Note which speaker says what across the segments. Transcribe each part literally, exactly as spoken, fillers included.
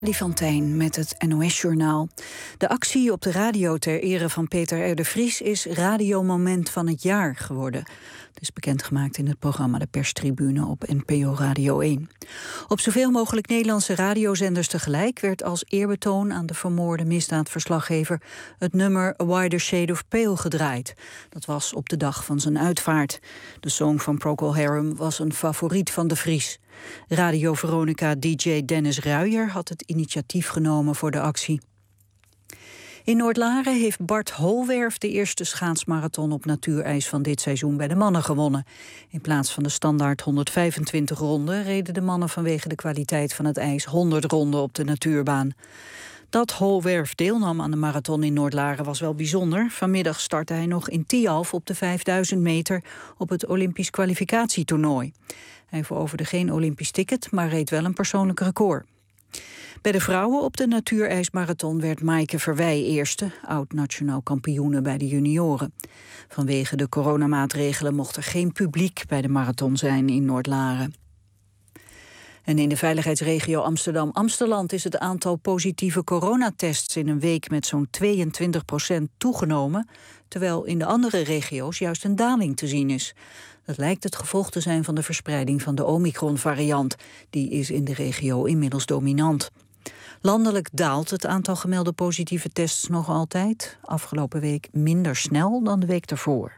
Speaker 1: Lie van Tijn met het N O S-journaal. De actie op de radio ter ere van Peter R. de Vries is radiomoment van het jaar geworden. Het is bekendgemaakt in het programma De Perstribune op N P O Radio één. Op zoveel mogelijk Nederlandse radiozenders tegelijk werd als eerbetoon aan de vermoorde misdaadverslaggever het nummer A Wider Shade of Pale gedraaid. Dat was op de dag van zijn uitvaart. De song van Procol Harum was een favoriet van de Vries. Radio Veronica D J Dennis Ruijer had het initiatief genomen voor de actie. In Noordlaren heeft Bart Holwerf de eerste schaatsmarathon op natuurijs van dit seizoen bij de mannen gewonnen. In plaats van de standaard honderdvijfentwintig ronden reden de mannen vanwege de kwaliteit van het ijs honderd ronden op de natuurbaan. Dat Holwerf deelnam aan de marathon in Noordlaren was wel bijzonder. Vanmiddag startte hij nog in Tialf op de vijfduizend meter op het Olympisch kwalificatietoernooi. Hij veroverde geen Olympisch ticket, maar reed wel een persoonlijk record. Bij de vrouwen op de natuurijsmarathon werd Maaike Verwij eerste, oud-nationaal kampioene bij de junioren. Vanwege de coronamaatregelen mocht er geen publiek bij de marathon zijn in Noordlaren. En in de veiligheidsregio Amsterdam-Amsteland is het aantal positieve coronatests in een week met zo'n tweeëntwintig procent toegenomen, terwijl in de andere regio's juist een daling te zien is. Dat lijkt het gevolg te zijn van de verspreiding van de Omicron-variant. Die is in de regio inmiddels dominant. Landelijk daalt het aantal gemelde positieve tests nog altijd. Afgelopen week minder snel dan de week daarvoor.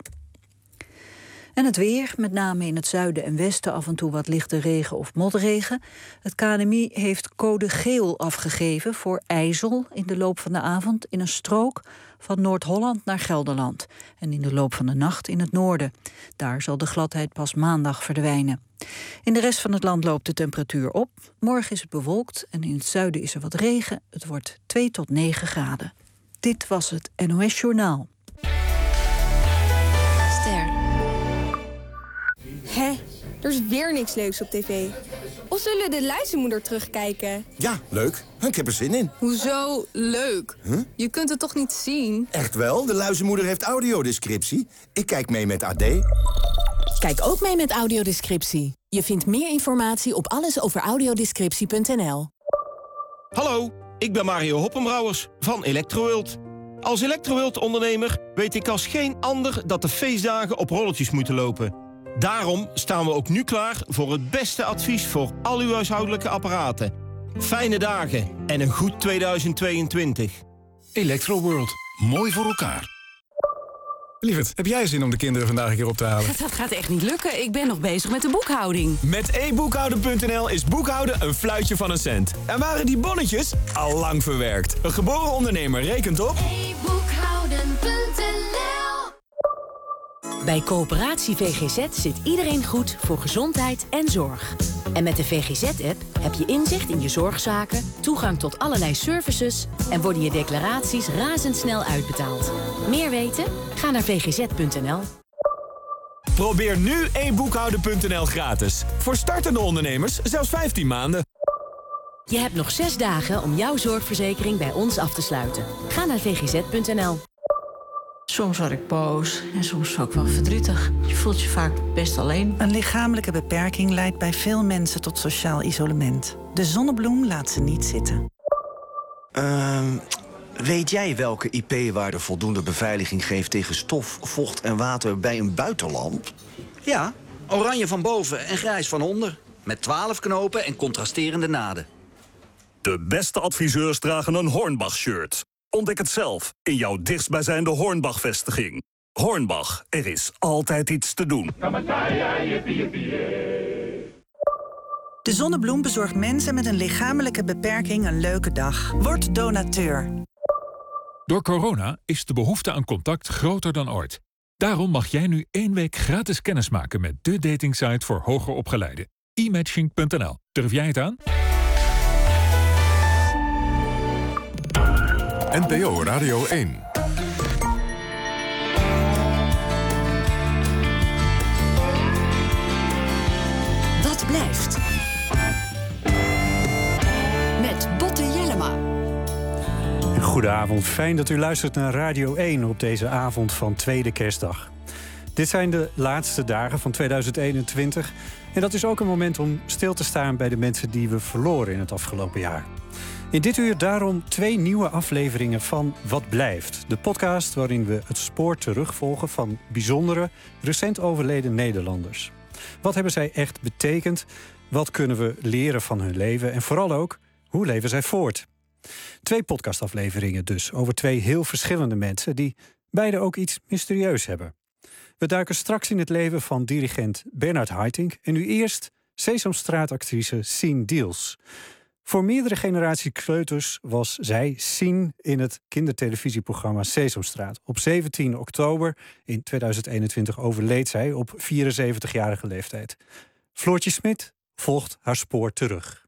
Speaker 1: En het weer, met name in het zuiden en westen af en toe wat lichte regen of motregen. Het K N M I heeft code geel afgegeven voor ijzel in de loop van de avond in een strook van Noord-Holland naar Gelderland. En in de loop van de nacht in het noorden. Daar zal de gladheid pas maandag verdwijnen. In de rest van het land loopt de temperatuur op. Morgen is het bewolkt en in het zuiden is er wat regen. Het wordt twee tot negen graden. Dit was het N O S-journaal.
Speaker 2: Ster. Hé, er is weer niks leuks op tv. Of zullen we de luizenmoeder terugkijken?
Speaker 3: Ja, leuk. Ik heb er zin in.
Speaker 2: Hoezo leuk?
Speaker 3: Huh?
Speaker 2: Je kunt het toch niet zien?
Speaker 3: Echt wel, de luizenmoeder heeft audiodescriptie. Ik kijk mee met A D.
Speaker 4: Kijk ook mee met audiodescriptie. Je vindt meer informatie op alles over audiodescriptie punt n l.
Speaker 5: Hallo, ik ben Mario Hoppenbrouwers van Electroworld. Als Electroworld-ondernemer weet ik als geen ander dat de feestdagen op rolletjes moeten lopen. Daarom staan we ook nu klaar voor het beste advies voor al uw huishoudelijke apparaten. Fijne dagen en een goed tweeduizend tweeëntwintig.
Speaker 6: Electroworld. Mooi voor elkaar. Lieverd, heb jij zin om de kinderen vandaag een keer op te halen?
Speaker 7: Dat gaat echt niet lukken. Ik ben nog bezig met de boekhouding.
Speaker 8: Met e boekhouden punt n l is boekhouden een fluitje van een cent. En waren die bonnetjes al lang verwerkt. Een geboren ondernemer rekent op
Speaker 9: e boekhouden punt n l.
Speaker 4: Bij Coöperatie V G Z zit iedereen goed voor gezondheid en zorg. En met de V G Z-app heb je inzicht in je zorgzaken, toegang tot allerlei services en worden je declaraties razendsnel uitbetaald. Meer weten? Ga naar v g z punt n l.
Speaker 8: Probeer nu e boekhouden punt n l gratis. Voor startende ondernemers zelfs vijftien maanden.
Speaker 4: Je hebt nog zes dagen om jouw zorgverzekering bij ons af te sluiten. Ga naar v g z punt n l.
Speaker 10: Soms word ik boos en soms ook wel verdrietig. Je voelt je vaak best alleen.
Speaker 11: Een lichamelijke beperking leidt bij veel mensen tot sociaal isolement. De zonnebloem laat ze niet zitten.
Speaker 12: Uh, weet jij welke I P-waarde voldoende beveiliging geeft tegen stof, vocht en water bij een buitenlamp?
Speaker 13: Ja, oranje van boven en grijs van onder. Met twaalf knopen en contrasterende naden.
Speaker 14: De beste adviseurs dragen een Hornbach-shirt. Ontdek het zelf in jouw dichtstbijzijnde Hornbach-vestiging. Hornbach, er is altijd iets te doen.
Speaker 11: De Zonnebloem bezorgt mensen met een lichamelijke beperking een leuke dag. Word donateur.
Speaker 15: Door corona is de behoefte aan contact groter dan ooit. Daarom mag jij nu één week gratis kennismaken met de datingsite voor hoger opgeleiden. e matching punt n l. Durf jij het aan?
Speaker 6: N P O Radio één.
Speaker 7: Dat blijft. Met Botte Jellema.
Speaker 16: Goedenavond, fijn dat u luistert naar Radio één op deze avond van tweede kerstdag. Dit zijn de laatste dagen van tweeduizend eenentwintig... en dat is ook een moment om stil te staan bij de mensen die we verloren in het afgelopen jaar. In dit uur daarom twee nieuwe afleveringen van Wat Blijft. De podcast waarin we het spoor terugvolgen van bijzondere, recent overleden Nederlanders. Wat hebben zij echt betekend? Wat kunnen we leren van hun leven? En vooral ook, hoe leven zij voort? Twee podcastafleveringen dus, over twee heel verschillende mensen die beide ook iets mysterieus hebben. We duiken straks in het leven van dirigent Bernard Haitink en nu eerst Sesamstraatactrice Sien Diels. Voor meerdere generaties kleuters was zij Sien in het kindertelevisieprogramma Sesamstraat. Op zeventien oktober in tweeduizend eenentwintig overleed zij op vierenzeventigjarige leeftijd. Floortje Smit volgt haar spoor terug.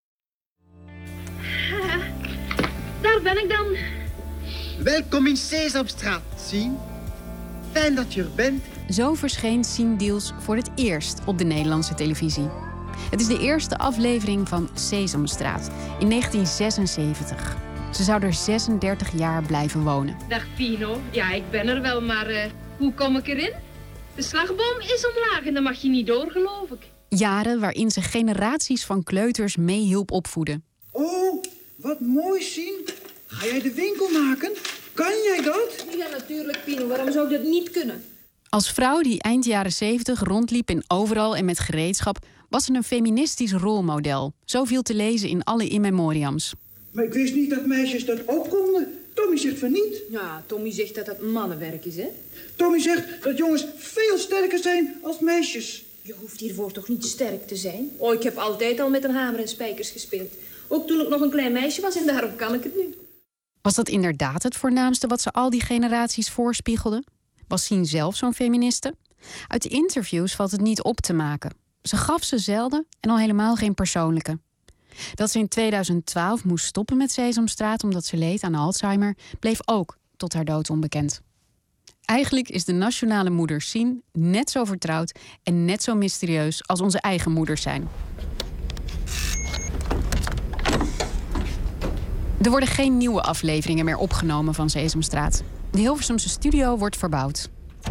Speaker 17: Ha, daar ben ik dan.
Speaker 18: Welkom in Sesamstraat, Sien. Fijn dat je er bent.
Speaker 19: Zo verscheen Sien Diels voor het eerst op de Nederlandse televisie. Het is de eerste aflevering van Sesamstraat in negentien zesenzeventig. Ze zou er zesendertig jaar blijven wonen.
Speaker 17: Dag Pino. Ja, ik ben er wel, maar uh, hoe kom ik erin? De slagboom is omlaag en dan mag je niet door, geloof ik.
Speaker 19: Jaren waarin ze generaties van kleuters meehielp opvoeden.
Speaker 18: Oh, wat mooi, Sien. Ga jij de winkel maken? Kan jij dat?
Speaker 17: Ja, natuurlijk, Pino. Waarom zou ik dat niet kunnen?
Speaker 19: Als vrouw die eind jaren zeventig rondliep in overal en met gereedschap, was ze een feministisch rolmodel. Zo viel te lezen in alle in memoriams.
Speaker 18: Maar ik wist niet dat meisjes dat ook konden. Tommy zegt van niet.
Speaker 17: Ja, Tommy zegt dat dat mannenwerk is, hè?
Speaker 18: Tommy zegt dat jongens veel sterker zijn als meisjes.
Speaker 17: Je hoeft hiervoor toch niet sterk te zijn? Oh, ik heb altijd al met een hamer en spijkers gespeeld. Ook toen ik nog een klein meisje was en daarom kan ik het nu.
Speaker 19: Was dat inderdaad het voornaamste wat ze al die generaties voorspiegelde? Was Sien zelf zo'n feministe? Uit de interviews valt het niet op te maken. Ze gaf ze zelden en al helemaal geen persoonlijke. Dat ze in tweeduizend twaalf moest stoppen met Sesamstraat omdat ze leed aan Alzheimer, bleef ook tot haar dood onbekend. Eigenlijk is de nationale moeder Sien net zo vertrouwd en net zo mysterieus als onze eigen moeders zijn. Er worden geen nieuwe afleveringen meer opgenomen van Sesamstraat. De Hilversumse studio wordt verbouwd.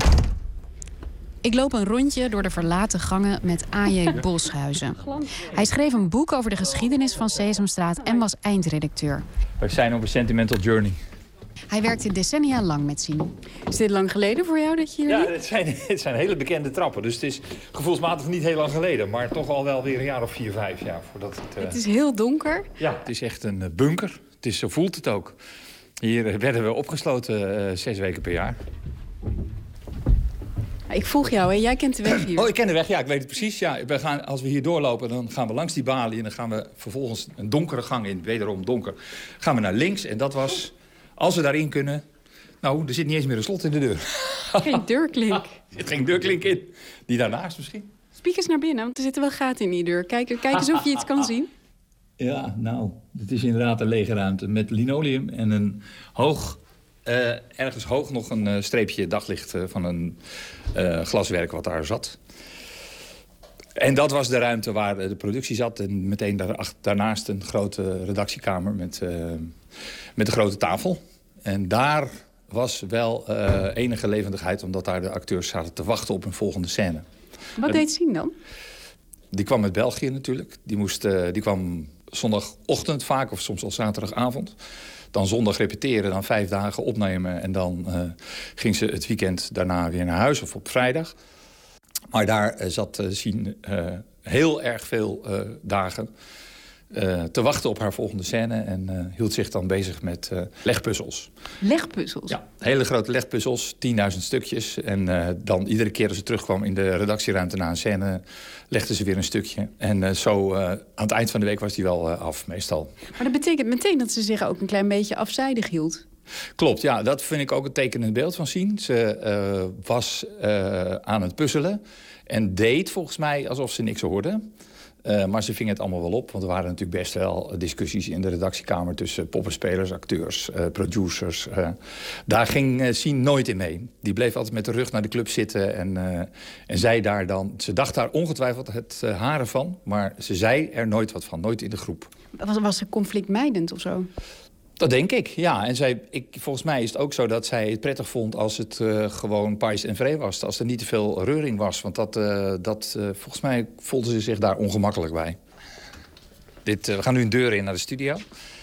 Speaker 19: Ik loop een rondje door de verlaten gangen met A J Bolshuizen. Hij schreef een boek over de geschiedenis van Sesamstraat en was eindredacteur.
Speaker 20: We zijn op een sentimental journey.
Speaker 19: Hij werkte decennia lang met Sien. Is dit lang geleden voor jou dat je hier
Speaker 20: Ja,
Speaker 19: liep?
Speaker 20: het zijn, het zijn hele bekende trappen. Dus het is gevoelsmatig niet heel lang geleden. Maar toch al wel weer een jaar of vier, vijf jaar voordat het... Uh...
Speaker 19: Het is heel donker.
Speaker 20: Ja, het is echt een bunker. Het is, zo voelt het ook. Hier werden we opgesloten uh, zes weken per jaar.
Speaker 19: Ik volg jou, hè? Jij kent de weg hier.
Speaker 20: Oh, ik ken de weg, ja, ik weet het precies. Ja, we gaan, als we hier doorlopen, dan gaan we langs die balie... en dan gaan we vervolgens een donkere gang in, wederom donker. Gaan we naar links en dat was, als we daarin kunnen... Nou, er zit niet eens meer een slot in de deur.
Speaker 19: Geen deurklink.
Speaker 20: Er zit geen deurklink in. Die daarnaast misschien.
Speaker 19: Spiek eens naar binnen, want er zitten wel gaten in die deur. Kijk, kijk eens of je iets kan zien.
Speaker 20: Ja, nou, het is inderdaad een lege ruimte met linoleum en een hoog... Uh, ergens hoog nog een uh, streepje daglicht uh, van een uh, glaswerk wat daar zat. En dat was de ruimte waar uh, de productie zat. En meteen daar, daarnaast een grote redactiekamer met, uh, met een grote tafel. En daar was wel uh, enige levendigheid, omdat daar de acteurs zaten te wachten op een volgende scène.
Speaker 19: Wat uh, deed Sien dan?
Speaker 20: Die kwam uit België natuurlijk. Die, moest, uh, die kwam zondagochtend vaak, of soms al zaterdagavond. Dan zondag repeteren, dan vijf dagen opnemen... en dan uh, ging ze het weekend daarna weer naar huis of op vrijdag. Maar daar uh, zat uh, Sien uh, heel erg veel uh, dagen uh, te wachten op haar volgende scène... en uh, hield zich dan bezig met uh, legpuzzels.
Speaker 19: Legpuzzels?
Speaker 20: Ja, hele grote legpuzzels, tienduizend stukjes. En uh, dan iedere keer als ze terugkwam in de redactieruimte na een scène... legde ze weer een stukje. En uh, zo uh, aan het eind van de week was die wel uh, af, meestal.
Speaker 19: Maar dat betekent meteen dat ze zich ook een klein beetje afzijdig hield.
Speaker 20: Klopt, ja. Dat vind ik ook een tekenend beeld van Sien. Ze uh, was uh, aan het puzzelen en deed volgens mij alsof ze niks hoorde. Uh, maar ze ving het allemaal wel op, want er waren natuurlijk best wel discussies in de redactiekamer tussen poppenspelers, acteurs, uh, producers. Uh, daar ging uh, Sien nooit in mee. Die bleef altijd met de rug naar de club zitten en, uh, en zei daar dan... Ze dacht daar ongetwijfeld het uh, haren van, maar ze zei er nooit wat van, nooit in de groep.
Speaker 19: Was, was ze conflictmijdend of zo?
Speaker 20: Dat denk ik, ja. En zij, ik, volgens mij is het ook zo dat zij het prettig vond als het uh, gewoon pais en vree was. Als er niet te veel reuring was. Want dat, uh, dat, uh, volgens mij voelde ze zich daar ongemakkelijk bij. Dit, uh, we gaan nu een deur in naar de studio.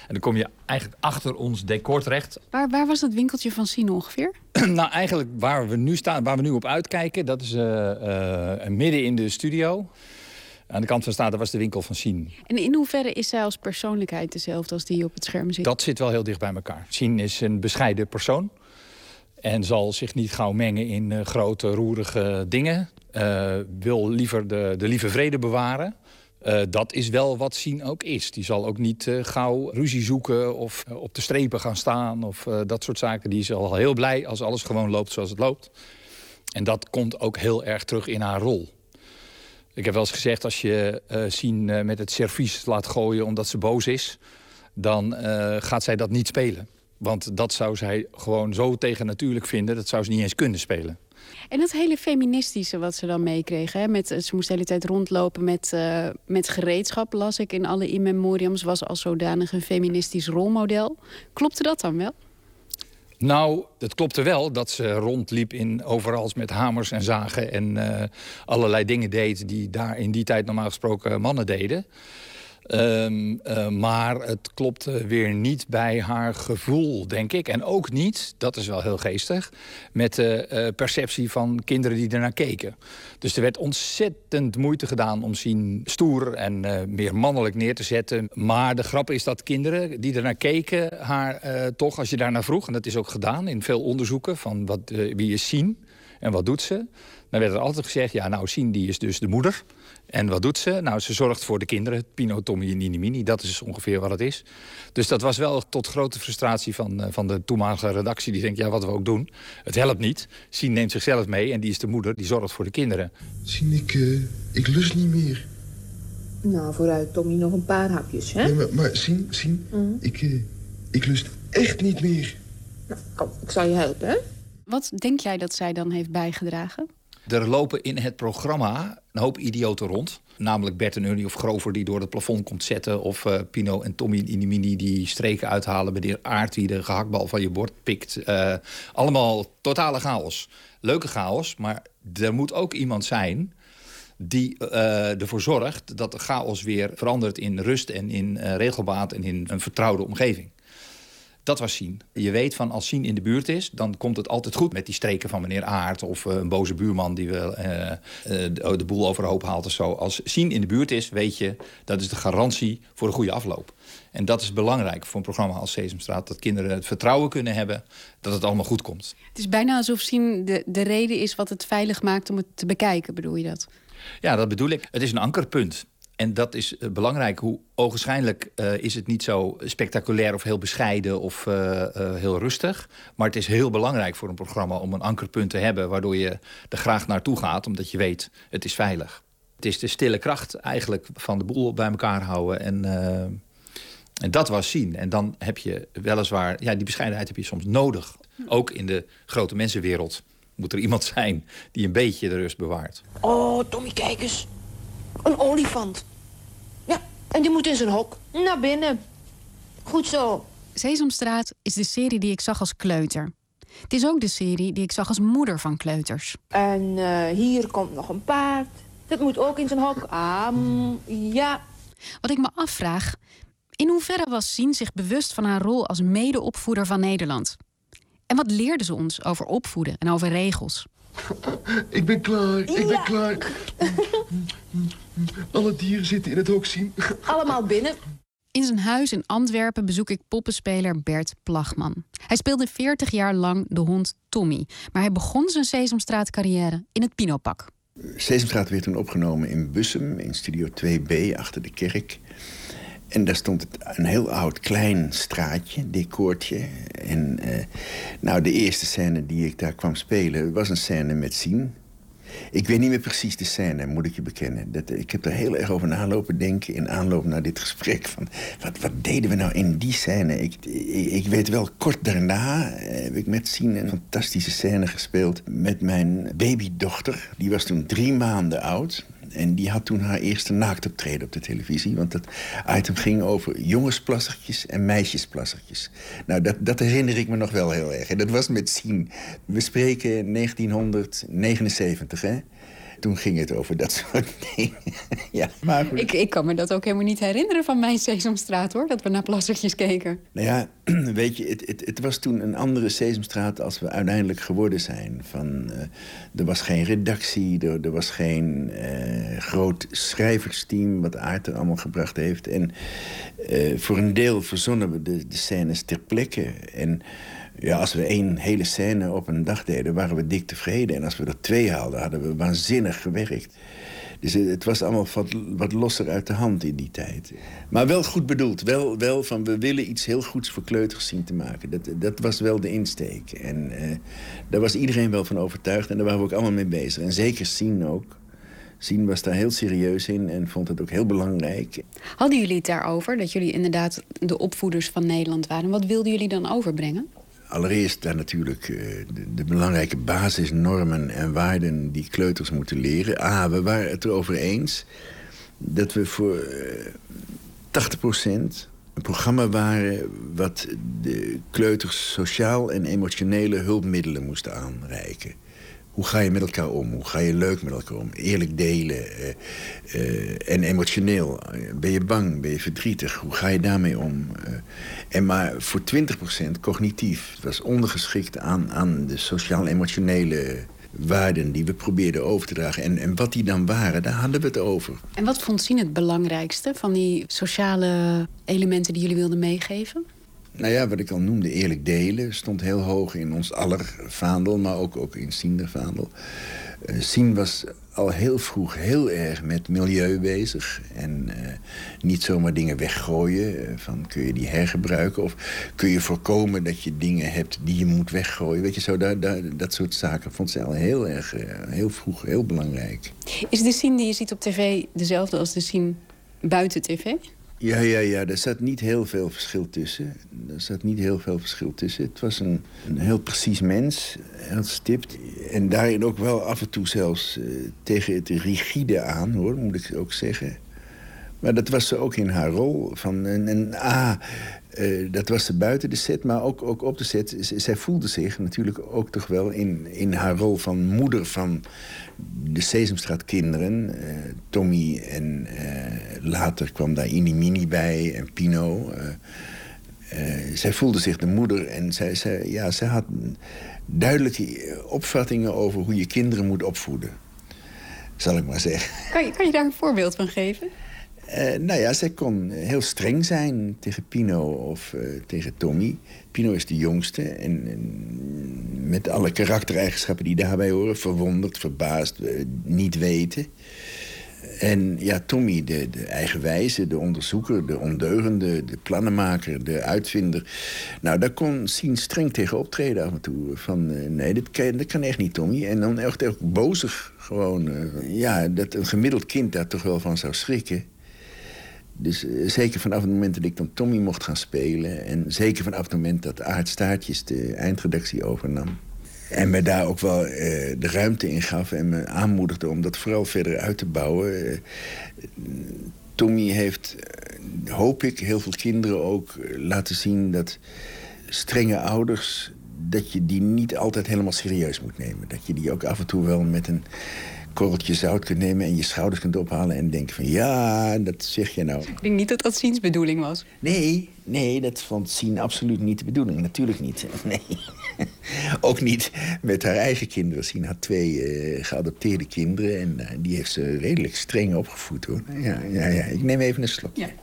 Speaker 20: dan kom je eigenlijk achter ons decor terecht.
Speaker 19: Waar, waar was dat winkeltje van Sien ongeveer?
Speaker 20: Nou, eigenlijk waar we nu staan, waar we nu op uitkijken, dat is uh, uh, midden in de studio. Aan de kant van staat, dat was de winkel van Sien.
Speaker 19: En in hoeverre is zij als persoonlijkheid dezelfde als die op het scherm zit?
Speaker 20: Dat zit wel heel dicht bij elkaar. Sien is een bescheiden persoon. En zal zich niet gauw mengen in uh, grote, roerige dingen. Uh, wil liever de, de lieve vrede bewaren. Uh, dat is wel wat Sien ook is. Die zal ook niet uh, gauw ruzie zoeken of uh, op de strepen gaan staan. Of uh, dat soort zaken. Die is al heel blij als alles gewoon loopt zoals het loopt. En dat komt ook heel erg terug in haar rol. Ik heb wel eens gezegd, als je uh, Sien uh, met het servies laat gooien omdat ze boos is, dan uh, gaat zij dat niet spelen. Want dat zou zij gewoon zo tegennatuurlijk vinden, dat zou ze niet eens kunnen spelen.
Speaker 19: En dat hele feministische wat ze dan meekregen, hè? Met, ze moest de hele tijd rondlopen met, uh, met gereedschap, las ik in alle in memoriams, was als zodanig een feministisch rolmodel. Klopte dat dan wel?
Speaker 20: Nou, het klopte wel dat ze rondliep in overals met hamers en zagen en uh, allerlei dingen deed die daar in die tijd normaal gesproken mannen deden. Um, uh, maar het klopte weer niet bij haar gevoel, denk ik. En ook niet, dat is wel heel geestig, met de uh, perceptie van kinderen die ernaar keken. Dus er werd ontzettend moeite gedaan om Sien stoer en uh, meer mannelijk neer te zetten. Maar de grap is dat kinderen die ernaar keken haar uh, toch, als je daarnaar vroeg, en dat is ook gedaan in veel onderzoeken van wat, uh, wie is Sien en wat doet ze, dan werd er altijd gezegd, ja, nou, Sien die is dus de moeder. En wat doet ze? Nou, ze zorgt voor de kinderen. Pino, Tommy en Nini Mini, dat is ongeveer wat het is. Dus dat was wel tot grote frustratie van, uh, van de toenmalige redactie. Die denkt, ja, wat we ook doen, het helpt niet. Sien neemt zichzelf mee en die is de moeder, die zorgt voor de kinderen.
Speaker 21: Sien, ik, uh, ik lust niet meer.
Speaker 17: Nou, vooruit, Tommy, nog een paar hapjes, hè?
Speaker 21: Nee, maar, maar Sien, Sien, mm. ik, uh, ik lust echt niet meer.
Speaker 17: Nou, kom, ik zal je helpen, hè?
Speaker 19: Wat denk jij dat zij dan heeft bijgedragen?
Speaker 20: Er lopen in het programma een hoop idioten rond. Namelijk Bert en Ernie of Grover die door het plafond komt zetten. Of uh, Pino en Tommy en Inimini die streken uithalen. Meneer Aert die de gehaktbal van je bord pikt. Uh, allemaal totale chaos. Leuke chaos, maar er moet ook iemand zijn die uh, ervoor zorgt dat de chaos weer verandert in rust en in uh, regelmaat en in een vertrouwde omgeving. Dat was Sien. Je weet van als Sien in de buurt is, dan komt het altijd goed met die streken van meneer Aert of uh, een boze buurman die wel uh, uh, de, de boel overhoop haalt of zo. Als Sien in de buurt is, weet je, dat is de garantie voor een goede afloop. En dat is belangrijk voor een programma als Sesamstraat, dat kinderen het vertrouwen kunnen hebben dat het allemaal goed komt.
Speaker 19: Het is bijna alsof Sien de, de reden is wat het veilig maakt om het te bekijken, bedoel je dat?
Speaker 20: Ja, dat bedoel ik. Het is een ankerpunt. En dat is uh, belangrijk. Hoe ogenschijnlijk uh, is het niet zo spectaculair of heel bescheiden of uh, uh, heel rustig. Maar het is heel belangrijk voor een programma om een ankerpunt te hebben, waardoor je er graag naartoe gaat, omdat je weet, het is veilig. Het is de stille kracht eigenlijk van de boel bij elkaar houden. En, uh, en dat was Sien. En dan heb je weliswaar, ja, die bescheidenheid heb je soms nodig. Ook in de grote mensenwereld moet er iemand zijn die een beetje de rust bewaart.
Speaker 17: Oh, Tommy, kijk eens. Een olifant. Ja, en die moet in zijn hok. Naar binnen. Goed zo.
Speaker 19: Sesamstraat is de serie die ik zag als kleuter. Het is ook de serie die ik zag als moeder van kleuters.
Speaker 17: En uh, hier komt nog een paard. Dat moet ook in zijn hok. Ah, mm, ja.
Speaker 19: Wat ik me afvraag, in hoeverre was Sien zich bewust van haar rol als medeopvoeder van Nederland? En wat leerde ze ons over opvoeden en over regels?
Speaker 21: Ik ben klaar, ik ja. ben klaar. Alle dieren zitten in het hok, Sien.
Speaker 17: Allemaal binnen.
Speaker 19: In zijn huis in Antwerpen bezoek ik poppenspeler Bert Plagman. Hij speelde veertig jaar lang de hond Tommy. Maar hij begon zijn Sesamstraat-carrière in het Pinopak.
Speaker 22: Sesamstraat werd toen opgenomen in Bussum, in Studio twee B, achter de kerk. En daar stond het een heel oud klein straatje, decoortje. En uh, nou, de eerste scène die ik daar kwam spelen was een scène met Sien. Ik weet niet meer precies de scène, moet ik je bekennen. Dat, ik heb er heel erg over nalopen denken in aanloop naar dit gesprek. Van, wat, wat deden we nou in die scène? Ik, ik, ik weet wel, kort daarna heb ik met Sien een fantastische scène gespeeld met mijn babydochter. Die was toen drie maanden oud. En die had toen haar eerste naaktoptreden op de televisie. Want dat item ging over jongensplassertjes en meisjesplassertjes. Nou, dat, dat herinner ik me nog wel heel erg. En dat was met Sien. We spreken negentien negenenzeventig, hè. Toen ging het over dat soort dingen. Ja, maar goed.
Speaker 19: Ik, ik kan me dat ook helemaal niet herinneren van mijn Sesamstraat, hoor. Dat we naar plassertjes keken.
Speaker 22: Nou ja, weet je, het, het, het was toen een andere Sesamstraat als we uiteindelijk geworden zijn. Van, uh, er was geen redactie, er, er was geen uh, groot schrijversteam... wat Aart er allemaal gebracht heeft. En uh, voor een deel verzonnen we de, de scènes ter plekke. En ja, als we één hele scène op een dag deden, waren we dik tevreden. En als we er twee haalden, hadden we waanzinnig gewerkt. Dus het was allemaal wat, wat losser uit de hand in die tijd. Maar wel goed bedoeld. Wel, wel van, we willen iets heel goeds voor kleuters zien te maken. Dat, dat was wel de insteek. En uh, daar was iedereen wel van overtuigd. En daar waren we ook allemaal mee bezig. En zeker Sien ook. Sien was daar heel serieus in en vond het ook heel belangrijk.
Speaker 19: Hadden jullie het daarover, dat jullie inderdaad de opvoeders van Nederland waren? Wat wilden jullie dan overbrengen?
Speaker 22: Allereerst daar natuurlijk uh, de, de belangrijke basisnormen en waarden die kleuters moeten leren. Ah, we waren het erover eens dat we voor uh, tachtig procent een programma waren wat de kleuters sociaal en emotionele hulpmiddelen moest aanreiken. Hoe ga je met elkaar om? Hoe ga je leuk met elkaar om? Eerlijk delen uh, uh, en emotioneel. Ben je bang? Ben je verdrietig? Hoe ga je daarmee om? Uh, en maar voor twintig procent cognitief. Het was ondergeschikt aan, aan de sociaal-emotionele waarden die we probeerden over te dragen. En, en wat die dan waren, daar hadden we het over.
Speaker 19: En wat vond Sien het belangrijkste van die sociale elementen die jullie wilden meegeven?
Speaker 22: Nou ja, wat ik al noemde, eerlijk delen, stond heel hoog in ons aller vaandel, maar ook, ook in Sien vaandel. Uh, Sien was al heel vroeg heel erg met milieu bezig. En uh, niet zomaar dingen weggooien. Uh, van, kun je die hergebruiken? Of kun je voorkomen dat je dingen hebt die je moet weggooien? Weet je, zo, daar, daar, dat soort zaken vond ze al heel erg, uh, heel vroeg, heel belangrijk.
Speaker 19: Is de Sien die je ziet op tv dezelfde als de Sien buiten tv?
Speaker 22: Ja, ja, ja, er zat niet heel veel verschil tussen. Er zat niet heel veel verschil tussen. Het was een, een heel precies mens, heel stipt. En daarin ook wel af en toe zelfs uh, tegen het rigide aan, hoor, moet ik ook zeggen. Maar dat was ze ook in haar rol. Van een, een, ah, uh, dat was ze buiten de set, maar ook, ook op de set. Z- zij voelde zich natuurlijk ook toch wel in, in haar rol van moeder van de Sesamstraatkinderen. Uh, Tommy en uh, later kwam daar Inimini bij en Pino. Uh, uh, zij voelde zich de moeder en zij, zij, ja, zij had duidelijke opvattingen over hoe je kinderen moet opvoeden. Zal ik maar zeggen.
Speaker 19: Kan je, kan je daar een voorbeeld van geven?
Speaker 22: Uh, nou ja, zij kon heel streng zijn tegen Pino of uh, tegen Tommy. Pino is de jongste en, en met alle karaktereigenschappen die daarbij horen. Verwonderd, verbaasd, uh, niet weten. En ja, Tommy, de, de eigenwijze, de onderzoeker, de ondeugende, de plannenmaker, de uitvinder. Nou, daar kon Sien streng tegen optreden af en toe. Van, uh, nee, dat kan, dat kan echt niet, Tommy. En dan echt, echt bozig gewoon. Uh, ja, dat een gemiddeld kind daar toch wel van zou schrikken. Dus uh, zeker vanaf het moment dat ik dan Tommy mocht gaan spelen... en zeker vanaf het moment dat Aart Staartjes de eindredactie overnam... en me daar ook wel uh, de ruimte in gaf en me aanmoedigde om dat vooral verder uit te bouwen... Uh, Tommy heeft, uh, hoop ik, heel veel kinderen ook uh, laten zien dat strenge ouders... dat je die niet altijd helemaal serieus moet nemen. Dat je die ook af en toe wel met een korreltje zout kunt nemen... en je schouders kunt ophalen en denken van... ja, dat zeg je nou.
Speaker 19: Ik denk niet dat dat Siens bedoeling was.
Speaker 22: Nee, nee, dat vond Sien absoluut niet de bedoeling. Natuurlijk niet. Nee. Ook niet met haar eigen kinderen. Sien had twee uh, geadopteerde kinderen... en uh, die heeft ze redelijk streng opgevoed, hoor. Ja, ja, ja. Ik neem even een slokje. Ja.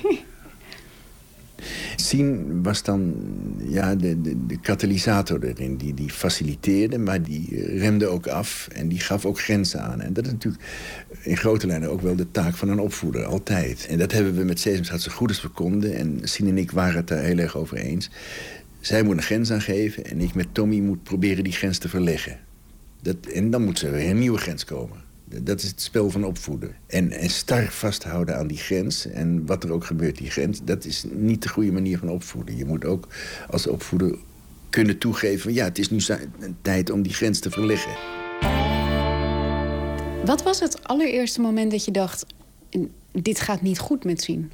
Speaker 22: Sien was dan ja, de, de, de katalysator erin. Die, die faciliteerde, maar die remde ook af. En die gaf ook grenzen aan. En dat is natuurlijk in grote lijnen ook wel de taak van een opvoeder. Altijd. En dat hebben we met Sesamstraat zo goed als we konden. En Sien en ik waren het daar heel erg over eens. Zij moet een grens aangeven. En ik met Tommy moet proberen die grens te verleggen. Dat, en dan moet er weer een nieuwe grens komen. Dat is het spel van opvoeden. En, en star vasthouden aan die grens. En wat er ook gebeurt, die grens... dat is niet de goede manier van opvoeden. Je moet ook als opvoeder kunnen toegeven... ja, het is nu tijd om die grens te verleggen.
Speaker 19: Wat was het allereerste moment dat je dacht... dit gaat niet goed met Sien?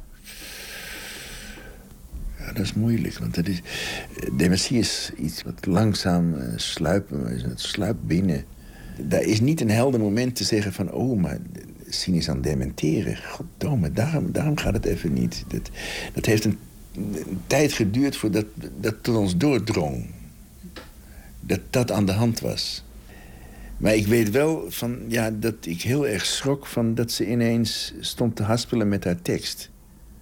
Speaker 22: Ja, dat is moeilijk, want dat is, dementie is iets wat langzaam uh, sluipt, het sluipt binnen... daar is niet een helder moment te zeggen van... oh, maar Sien is aan het dementeren. Goddomme, daarom, daarom gaat het even niet. Dat, dat heeft een, een tijd geduurd voordat dat tot ons doordrong. Dat dat aan de hand was. Maar ik weet wel van, ja, dat ik heel erg schrok van dat ze ineens stond te haspelen met haar tekst.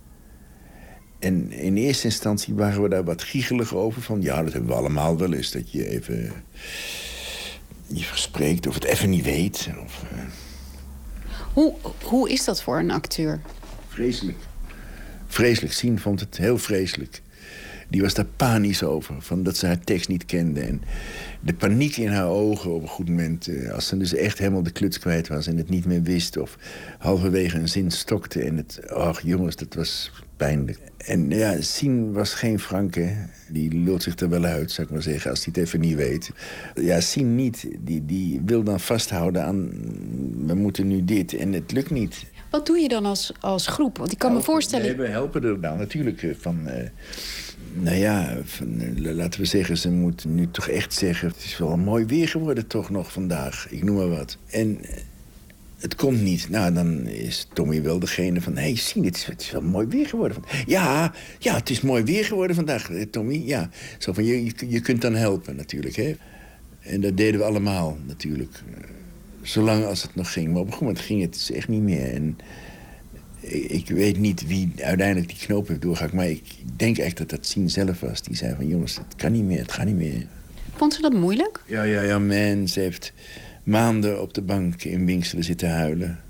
Speaker 22: En in eerste instantie waren we daar wat giechelig over. Van ja, dat hebben we allemaal wel eens. Dat je even je verspreekt of het even niet weet. Of, uh...
Speaker 19: hoe, hoe is dat voor een acteur?
Speaker 22: Vreselijk. Vreselijk. Sien vond het heel vreselijk. Die was daar panisch over, van dat ze haar tekst niet kende. En de paniek in haar ogen op een goed moment... Uh, als ze dus echt helemaal de kluts kwijt was en het niet meer wist... of halverwege een zin stokte en het... ach jongens, dat was pijnlijk. En ja, Sien was geen Franke. Die lult zich er wel uit, zou ik maar zeggen, als hij het even niet weet. Ja, Sien niet. Die, die wil dan vasthouden aan... we moeten nu dit en het lukt niet.
Speaker 19: Wat doe je dan als, als groep? Want ik kan
Speaker 22: nou,
Speaker 19: me voorstellen...
Speaker 22: Nee, we helpen er nou natuurlijk van... Uh, nou ja, van, uh, laten we zeggen, ze moet nu toch echt zeggen... het is wel mooi weer geworden toch nog vandaag, ik noem maar wat. En uh, het komt niet. Nou, dan is Tommy wel degene van... hé, hey, Sien, het is, het is wel mooi weer geworden. Ja, ja, het is mooi weer geworden vandaag, Tommy. Ja, zo van, je, je kunt dan helpen natuurlijk, hè. En dat deden we allemaal natuurlijk... zolang als het nog ging. Maar op een gegeven moment ging het dus echt niet meer. En ik weet niet wie uiteindelijk die knoop heeft doorgehakt... maar ik denk echt dat dat Sien zelf was. Die zei van, jongens, het kan niet meer, het gaat niet meer.
Speaker 19: Vond ze dat moeilijk?
Speaker 22: Ja, ja, ja, man. Ze heeft maanden op de bank in Winkselen zitten huilen.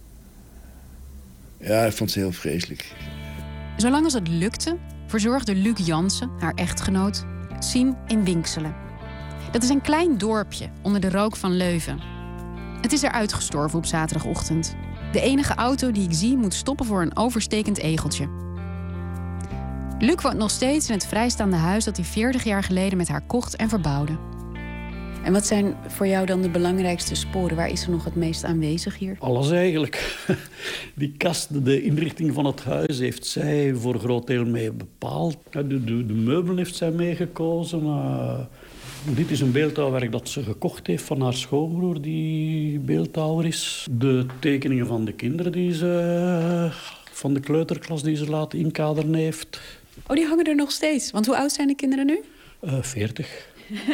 Speaker 22: Ja, dat vond ze heel vreselijk.
Speaker 19: Zolang als het lukte, verzorgde Luc Jansen, haar echtgenoot... Sien in Winkselen. Dat is een klein dorpje onder de rook van Leuven. Het is eruit gestorven op zaterdagochtend. De enige auto die ik zie moet stoppen voor een overstekend egeltje. Luc woont nog steeds in het vrijstaande huis dat hij veertig jaar geleden met haar kocht en verbouwde. En wat zijn voor jou dan de belangrijkste sporen? Waar is ze nog het meest aanwezig hier?
Speaker 1: Alles eigenlijk. Die kast, de inrichting van het huis heeft zij voor een groot deel mee bepaald. De, de, de meubelen heeft zij meegekozen. Uh, dit is een beeldhouwwerk dat ze gekocht heeft van haar schoonbroer, die beeldhouwer is. De tekeningen van de kinderen die ze, van de kleuterklas die ze laten inkaderen heeft.
Speaker 19: Oh, die hangen er nog steeds? Want hoe oud zijn de kinderen nu?
Speaker 1: Uh, veertig.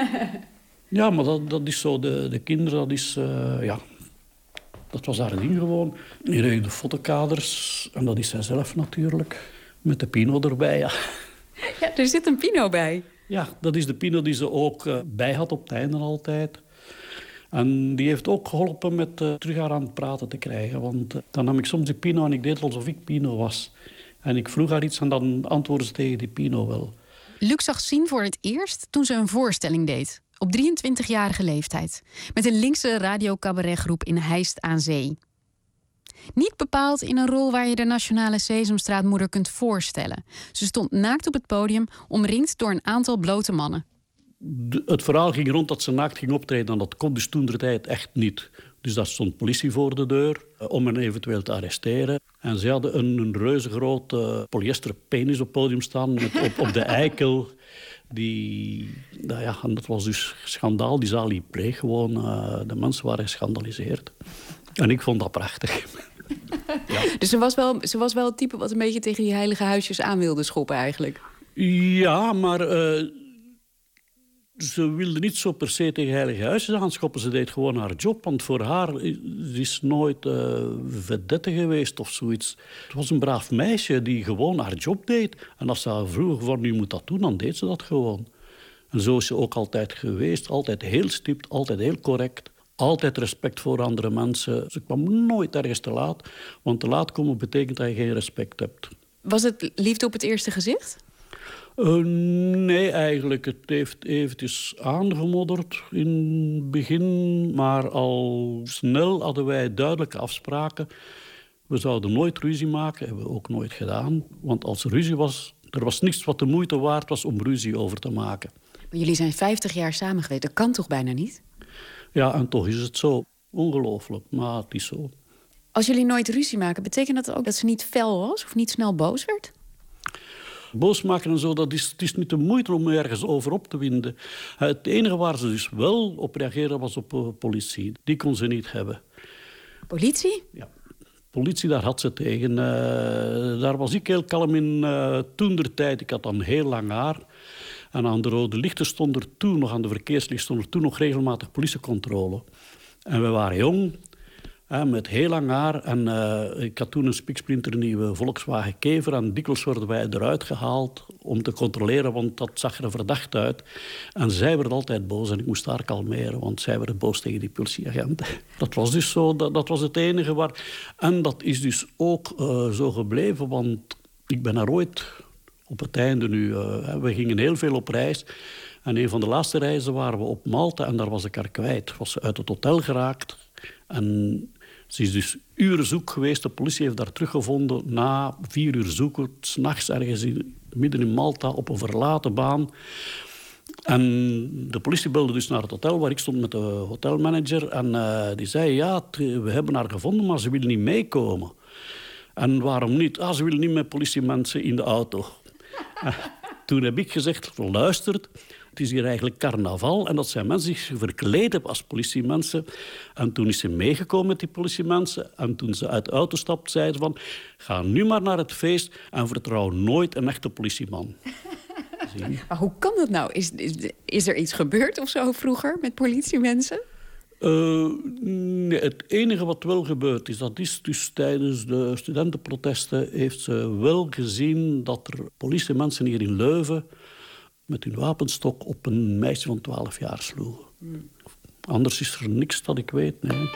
Speaker 1: Ja, maar dat, dat is zo. De, de kinderen, dat is... Uh, ja, dat was haar ding gewoon. Hier heb je de fotokaders. En dat is zij zelf natuurlijk. Met de Pino erbij, ja.
Speaker 19: Ja, er zit een Pino bij.
Speaker 1: Ja, dat is de Pino die ze ook uh, bij had op het einde altijd. En die heeft ook geholpen met uh, terug haar aan het praten te krijgen. Want uh, dan nam ik soms die Pino en ik deed alsof ik Pino was. En ik vroeg haar iets en dan antwoordde ze tegen die Pino wel.
Speaker 19: Luc zag Sien voor het eerst toen ze een voorstelling deed. Op drieëntwintigjarige leeftijd. Met een linkse radiocabaretgroep in Heist aan Zee. Niet bepaald in een rol waar je de Nationale Sesamstraatmoeder kunt voorstellen. Ze stond naakt op het podium, omringd door een aantal blote mannen.
Speaker 1: De, het verhaal ging rond dat ze naakt ging optreden. En dat kon dus toen de tijd echt niet. Dus daar stond politie voor de deur uh, om hen eventueel te arresteren. En ze hadden een, een reuzegrote uh, polyester penis op het podium staan met op, op de eikel. Die, nou ja, en dat was dus schandaal. Die zaal liep leeg gewoon. Uh, de mensen waren geschandaliseerd. En ik vond dat prachtig.
Speaker 19: Ja. Dus ze was, wel, ze was wel het type wat een beetje tegen die heilige huisjes aan wilde schoppen eigenlijk.
Speaker 1: Ja, maar uh, ze wilde niet zo per se tegen heilige huisjes aanschoppen. Ze deed gewoon haar job. Want voor haar is nooit uh, vedette geweest of zoiets. Het was een braaf meisje die gewoon haar job deed. En als ze haar vroeg van nu moet dat doen, dan deed ze dat gewoon. En zo is ze ook altijd geweest. Altijd heel stipt, altijd heel correct. Altijd respect voor andere mensen. Ze kwam nooit ergens te laat. Want te laat komen betekent dat je geen respect hebt.
Speaker 19: Was het liefde op het eerste gezicht?
Speaker 1: Uh, nee, eigenlijk. Het heeft eventjes aangemodderd in het begin. Maar al snel hadden wij duidelijke afspraken. We zouden nooit ruzie maken. Hebben we ook nooit gedaan. Want als er ruzie was, er was niets wat de moeite waard was om ruzie over te maken.
Speaker 19: Maar jullie zijn vijftig jaar samen geweest. Dat kan toch bijna niet?
Speaker 1: Ja, en toch is het zo. Ongelooflijk, maar het is zo.
Speaker 19: Als jullie nooit ruzie maken, betekent dat ook dat ze niet fel was of niet snel boos werd?
Speaker 1: Boos maken en zo, dat is, het is niet de moeite om ergens over op te winden. Het enige waar ze dus wel op reageren was op uh, politie. Die kon ze niet hebben.
Speaker 19: Politie?
Speaker 1: Ja. Politie, daar had ze tegen. Uh, daar was ik heel kalm in uh, toentertijd. Ik had dan heel lang haar. En aan de rode lichten stond er toen nog, aan de verkeerslicht stond er toen nog regelmatig politiecontrole. En we waren jong, hè, met heel lang haar. En uh, ik had toen een spiksplinternieuwe Volkswagen Kever. En dikwijls werden wij eruit gehaald om te controleren, want dat zag er verdacht uit. En zij werd altijd boos en ik moest haar kalmeren, want zij werd boos tegen die politieagenten. Dat was dus zo, dat, dat was het enige waar... En dat is dus ook uh, zo gebleven, want ik ben er ooit... Op het einde nu, uh, we gingen heel veel op reis. En een van de laatste reizen waren we op Malta en daar was ik haar kwijt. Was ze uit het hotel geraakt. En ze is dus uren zoek geweest. De politie heeft haar teruggevonden na vier uur zoeken. 's Nachts ergens in, midden in Malta op een verlaten baan. En de politie belde dus naar het hotel waar ik stond met de hotelmanager. En uh, die zei, ja, we hebben haar gevonden, maar ze wil niet meekomen. En waarom niet? Ah, ze willen niet met politiemensen in de auto. Toen heb ik gezegd, luistert, het is hier eigenlijk carnaval. En dat zijn mensen die zich verkleed hebben als politiemensen. En toen is ze meegekomen met die politiemensen. En toen ze uit de auto stapte, zei ze van... Ga nu maar naar het feest en vertrouw nooit een echte politieman.
Speaker 19: Maar hoe kan dat nou? Is, is, is er iets gebeurd of zo vroeger met politiemensen?
Speaker 1: Uh, nee, het enige wat wel gebeurd is, dat is dus tijdens de studentenprotesten heeft ze wel gezien dat er politiemensen hier in Leuven met hun wapenstok op een meisje van twaalf jaar sloegen. Hmm. Anders is er niks dat ik weet, nee.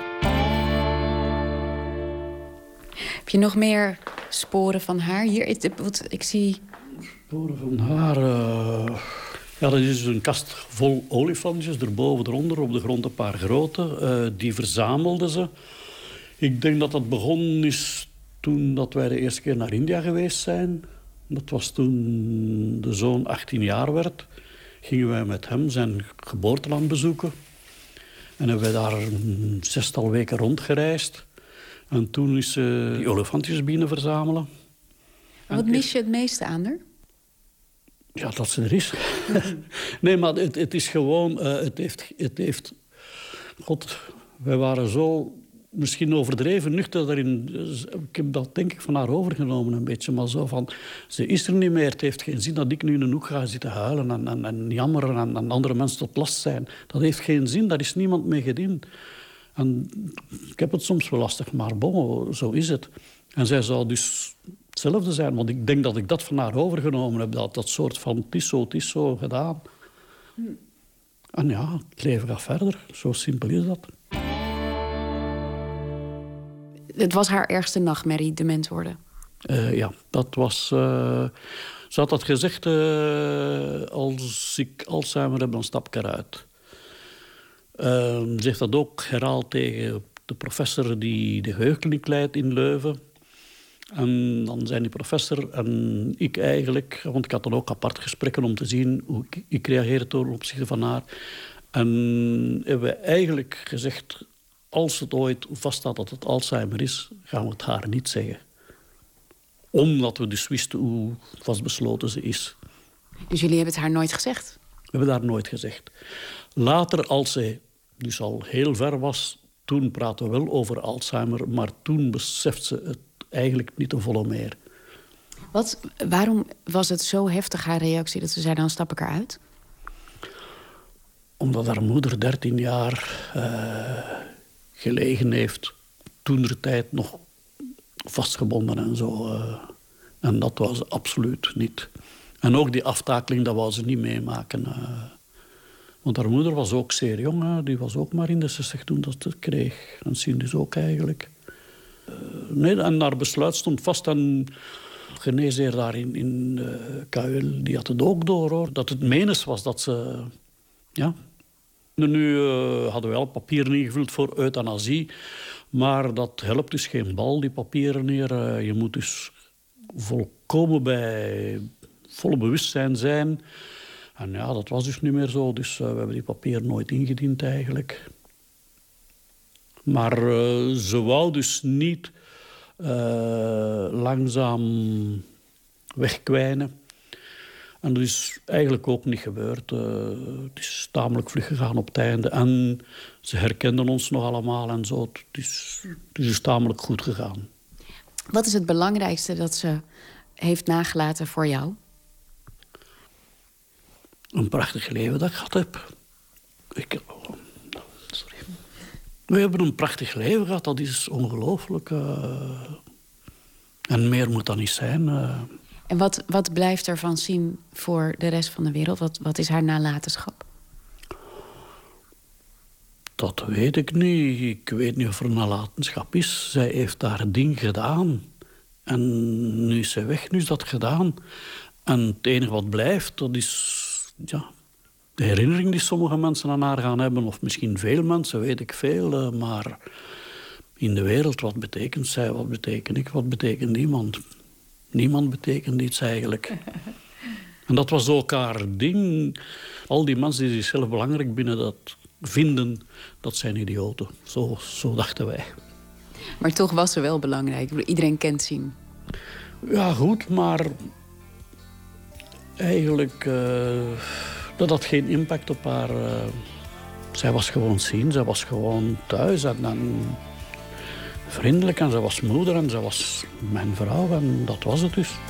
Speaker 19: Heb je nog meer sporen van haar hier? Ik, ik zie...
Speaker 1: Sporen van haar... Uh... Ja, dat is een kast vol olifantjes, erboven, eronder, op de grond een paar grote. Uh, die verzamelden ze. Ik denk dat dat begonnen is toen dat wij de eerste keer naar India geweest zijn. Dat was toen de zoon achttien jaar werd. Gingen wij met hem zijn geboorteland bezoeken. En hebben wij daar een zestal weken rondgereisd. En toen is ze die olifantjes binnen verzamelen.
Speaker 19: Wat mis je het meeste aan haar?
Speaker 1: Ja, dat ze er is. Nee, maar het, het is gewoon... Uh, het, heeft, het heeft... God, wij waren zo misschien overdreven nuchter daarin. Ik heb dat denk ik van haar overgenomen een beetje. Maar zo van, ze is er niet meer. Het heeft geen zin dat ik nu in een hoek ga zitten huilen... en, en, en jammeren en, en andere mensen tot last zijn. Dat heeft geen zin, daar is niemand mee gediend. En ik heb het soms wel lastig, maar bon, zo is het. En zij zou dus... hetzelfde zijn, want ik denk dat ik dat van haar overgenomen heb. Dat, dat soort van, het is zo, het is zo gedaan. Hm. En ja, het leven gaat verder. Zo simpel is dat.
Speaker 19: Het was haar ergste nachtmerrie, dement worden?
Speaker 1: Uh, ja, dat was... Uh, ze had dat gezegd, uh, als ik Alzheimer heb, dan stap ik eruit. Uh, ze heeft dat ook herhaald tegen de professor die de geheugenkliniek leidt in Leuven. En dan zijn die professor en ik eigenlijk... want ik had dan ook apart gesprekken om te zien hoe ik, ik reageerde ten opzichte van haar. En hebben we eigenlijk gezegd... als het ooit vaststaat dat het Alzheimer is... gaan we het haar niet zeggen. Omdat we dus wisten hoe vastbesloten ze is.
Speaker 19: Dus jullie hebben het haar nooit gezegd?
Speaker 1: We hebben het haar nooit gezegd. Later, als zij dus al heel ver was... toen praten we wel over Alzheimer... maar toen beseft ze het eigenlijk niet te volle meer.
Speaker 19: Wat, waarom was het zo heftig, haar reactie, dat ze zei, dan stap ik eruit?
Speaker 1: Omdat haar moeder dertien jaar uh, gelegen heeft. Toentertijd nog vastgebonden en zo. Uh, en dat was ze absoluut niet. En ook die aftakeling, dat wou ze niet meemaken. Uh, want haar moeder was ook zeer jong. Hè. Die was ook maar in de zestig toen dat ze het kreeg. En zien dus ook eigenlijk... Nee, en haar besluit stond vast. En geneesheer daar in, in uh, K U L, die had het ook door, hoor. Dat het menens was dat ze... Ja. Nu uh, hadden we al papieren ingevuld voor euthanasie. Maar dat helpt dus geen bal, die papieren hier. Uh, je moet dus volkomen bij volle bewustzijn zijn. En ja, dat was dus niet meer zo. Dus uh, we hebben die papieren nooit ingediend eigenlijk. Maar uh, ze wou dus niet uh, langzaam wegkwijnen. En dat is eigenlijk ook niet gebeurd. Uh, het is tamelijk vlug gegaan op het einde. En ze herkenden ons nog allemaal en zo. Het is, het is tamelijk goed gegaan.
Speaker 19: Wat is het belangrijkste dat ze heeft nagelaten voor jou?
Speaker 1: Een prachtig leven dat ik gehad heb. Ik, sorry. We hebben een prachtig leven gehad. Dat is ongelooflijk. Uh, en meer moet dat niet zijn. Uh.
Speaker 19: En wat, wat blijft er van Sien voor de rest van de wereld? Wat, wat is haar nalatenschap?
Speaker 1: Dat weet ik niet. Ik weet niet of er nalatenschap is. Zij heeft haar ding gedaan. En nu is zij weg, nu is dat gedaan. En het enige wat blijft, dat is ja, de herinnering die sommige mensen aan haar gaan hebben. Of misschien veel mensen, weet ik veel. Maar in de wereld, wat betekent zij? Wat betekent ik? Wat betekent niemand? Niemand betekent iets eigenlijk. En dat was ook haar ding. Al die mensen die zichzelf belangrijk binnen dat vinden, dat zijn idioten. Zo, zo dachten wij.
Speaker 19: Maar toch was ze wel belangrijk. Iedereen kent Sien.
Speaker 1: Ja, goed, maar eigenlijk uh, dat had geen impact op haar. Uh, zij was gewoon Sien, zij was gewoon thuis en dan vriendelijk en zij was moeder en zij was mijn vrouw en dat was het dus.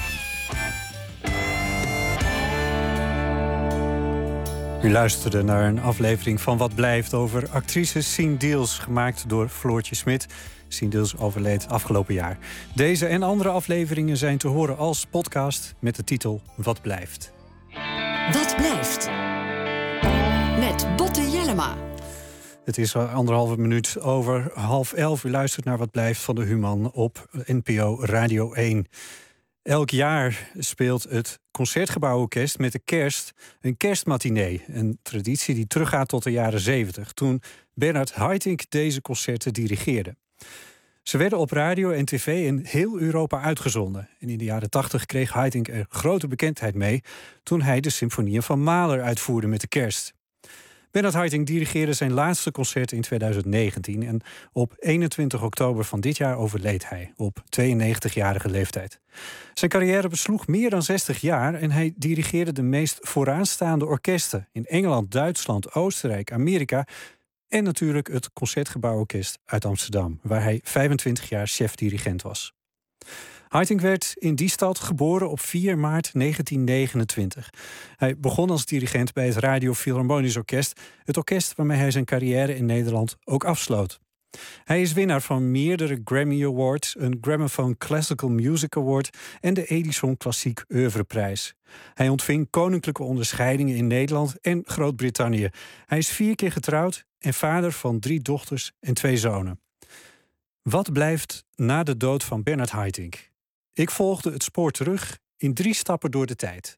Speaker 16: U luisterde naar een aflevering van Wat Blijft over actrice Sien Deels, gemaakt door Floortje Smit. Sien Deels overleed afgelopen jaar. Deze en andere afleveringen zijn te horen als podcast met de titel Wat Blijft.
Speaker 7: Wat Blijft? Met Botte Jellema.
Speaker 16: Het is anderhalve minuut over half elf. U luistert naar Wat Blijft van de Human op N P O Radio één. Elk jaar speelt het Concertgebouworkest met de kerst een kerstmatinee. Een traditie die teruggaat tot de jaren zeventig, toen Bernard Haitink deze concerten dirigeerde. Ze werden op radio en tv in heel Europa uitgezonden. En in de jaren tachtig kreeg Haitink er grote bekendheid mee toen hij de symfonieën van Mahler uitvoerde met de kerst. Bernard Haitink dirigeerde zijn laatste concert in tweeduizend negentien... en op eenentwintig oktober van dit jaar overleed hij op tweeënnegentigjarige leeftijd. Zijn carrière besloeg meer dan zestig jaar en hij dirigeerde de meest vooraanstaande orkesten in Engeland, Duitsland, Oostenrijk, Amerika en natuurlijk het Concertgebouworkest uit Amsterdam, waar hij vijfentwintig jaar chef-dirigent was. Haitink werd in die stad geboren op vier maart negentien negenentwintig. Hij begon als dirigent bij het Radio Philharmonisch Orkest, het orkest waarmee hij zijn carrière in Nederland ook afsloot. Hij is winnaar van meerdere Grammy Awards, een Gramophone Classical Music Award en de Edison Klassiek Oeuvreprijs. Hij ontving koninklijke onderscheidingen in Nederland en Groot-Brittannië. Hij is vier keer getrouwd en vader van drie dochters en twee zonen. Wat blijft na de dood van Bernard Haitink? Ik volgde het spoor terug in drie stappen door de tijd.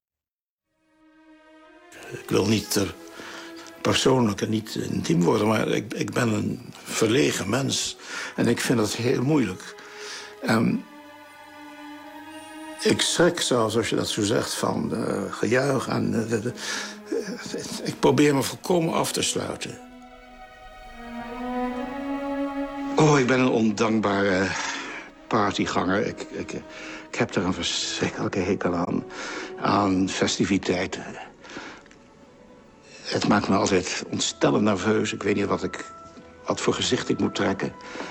Speaker 2: Ik wil niet ter persoonlijk en niet intiem worden, maar ik, ik ben een verlegen mens. En ik vind het heel moeilijk. En ik schrik zelfs, als je dat zo zegt, van uh, gejuich. En, uh, de, de, uh, ik probeer me volkomen af te sluiten. Oh, ik ben een ondankbare partyganger. Ik, ik, ik heb er een verschrikkelijke hekel aan. Aan festiviteiten. Het maakt me altijd ontstellend nerveus. Ik weet niet wat, ik, wat voor gezicht ik moet trekken.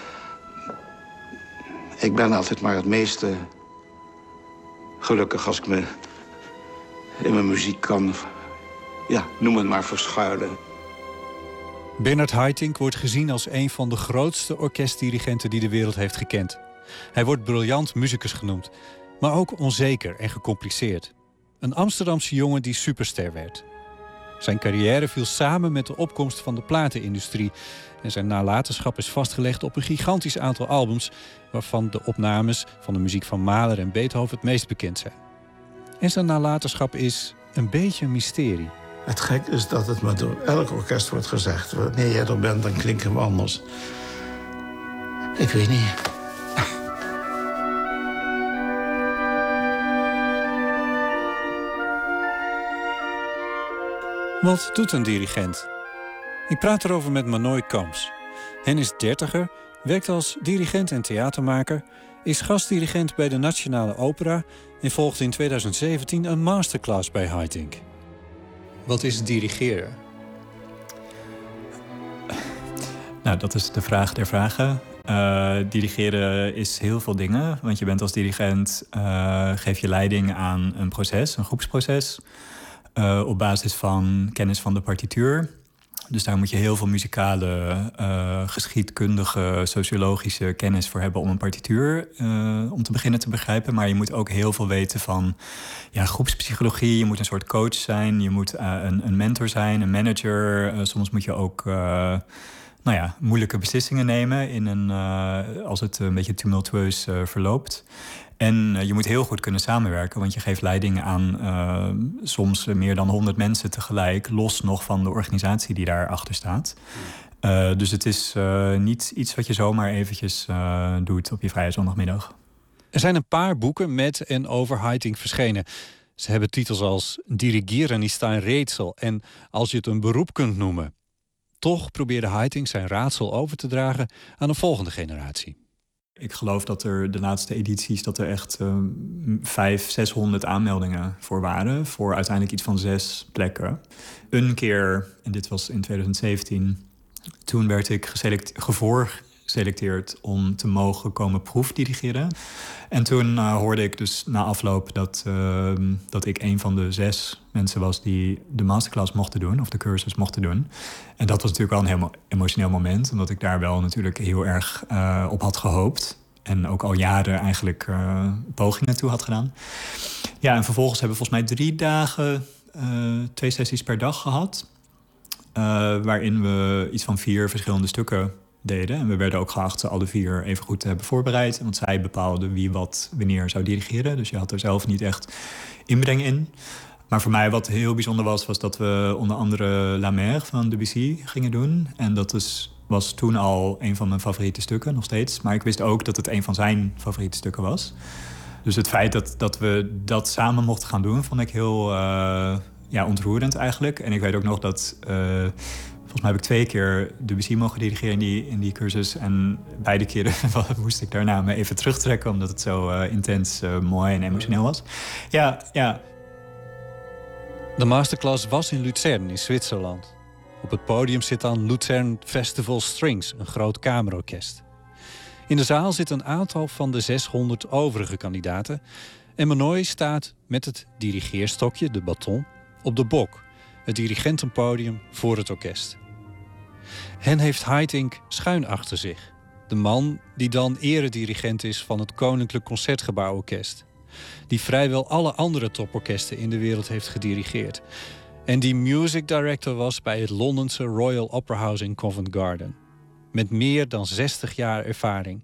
Speaker 2: Ik ben altijd maar het meeste gelukkig als ik me in mijn muziek kan, ja, noem het maar, verschuilen.
Speaker 16: Bernard Haitink wordt gezien als een van de grootste orkestdirigenten die de wereld heeft gekend. Hij wordt briljant musicus genoemd, maar ook onzeker en gecompliceerd. Een Amsterdamse jongen die superster werd. Zijn carrière viel samen met de opkomst van de platenindustrie en zijn nalatenschap is vastgelegd op een gigantisch aantal albums, waarvan de opnames van de muziek van Mahler en Beethoven het meest bekend zijn. En zijn nalatenschap is een beetje een mysterie.
Speaker 2: Het gek is dat het maar door elk orkest wordt gezegd. Wanneer jij er bent, dan klinkt hem anders. Ik weet niet.
Speaker 16: Wat doet een dirigent? Ik praat erover met Manoy Kamps. Hen is dertiger, werkt als dirigent en theatermaker is gastdirigent bij de Nationale Opera en volgde in tweeduizend zeventien een masterclass bij Haitink. Wat is dirigeren?
Speaker 3: Nou, dat is de vraag der vragen. Uh, dirigeren is heel veel dingen. Want je bent als dirigent, uh, geef je leiding aan een proces, een groepsproces. Uh, op basis van kennis van de partituur. Dus daar moet je heel veel muzikale, uh, geschiedkundige, sociologische kennis voor hebben om een partituur uh, om te beginnen te begrijpen. Maar je moet ook heel veel weten van ja, groepspsychologie. Je moet een soort coach zijn, je moet uh, een, een mentor zijn, een manager. Uh, soms moet je ook uh, nou ja, moeilijke beslissingen nemen in een, uh, als het een beetje tumultueus uh, verloopt. En uh, je moet heel goed kunnen samenwerken, want je geeft leiding aan uh, soms meer dan honderd mensen tegelijk, los nog van de organisatie die daarachter staat. Uh, dus het is uh, niet iets wat je zomaar eventjes uh, doet op je vrije zondagmiddag.
Speaker 16: Er zijn een paar boeken met en over Haitink verschenen. Ze hebben titels als Dirigieren ist ein Rätsel en Als je het een beroep kunt noemen. Toch probeerde Haitink zijn raadsel over te dragen aan een volgende generatie.
Speaker 3: Ik geloof dat er de laatste edities dat er echt uh, vijf, zeshonderd aanmeldingen voor waren. Voor uiteindelijk iets van zes plekken. Een keer, en dit was in tweeduizend zeventien... toen werd ik geselect- gevoorgeselecteerd om te mogen komen proefdirigeren. En toen uh, hoorde ik dus na afloop dat, uh, dat ik een van de zes mensen was die de masterclass mochten doen, of de cursus mochten doen. En dat was natuurlijk wel een heel emotioneel moment, omdat ik daar wel natuurlijk heel erg uh, op had gehoopt. En ook al jaren eigenlijk uh, pogingen toe had gedaan. Ja, en vervolgens hebben we volgens mij drie dagen, uh, twee sessies per dag gehad. Uh, waarin we iets van vier verschillende stukken deden. En we werden ook geacht ze alle vier even goed te hebben voorbereid. Want zij bepaalden wie wat wanneer zou dirigeren. Dus je had er zelf niet echt inbreng in. Maar voor mij wat heel bijzonder was, was dat we onder andere La Mer van Debussy gingen doen. En dat is, was toen al een van mijn favoriete stukken, nog steeds. Maar ik wist ook dat het een van zijn favoriete stukken was. Dus het feit dat, dat we dat samen mochten gaan doen, vond ik heel uh, ja, ontroerend eigenlijk. En ik weet ook nog dat Uh, volgens mij heb ik twee keer Debussy mogen dirigeren in die, in die cursus. En beide keren moest ik daarna me even terugtrekken, omdat het zo uh, intens, uh, mooi en emotioneel was. Ja, ja.
Speaker 16: De masterclass was in Luzern in Zwitserland. Op het podium zit dan Luzern Festival Strings, een groot kamerorkest. In de zaal zit een aantal van de zeshonderd overige kandidaten. En Manoy staat met het dirigeerstokje, de baton, op de bok. Het dirigentenpodium voor het orkest. Hen heeft Haitink schuin achter zich. De man die dan eredirigent is van het Koninklijk Concertgebouworkest. Die vrijwel alle andere toporkesten in de wereld heeft gedirigeerd. En die music director was bij het Londense Royal Opera House in Covent Garden. Met meer dan zestig jaar ervaring.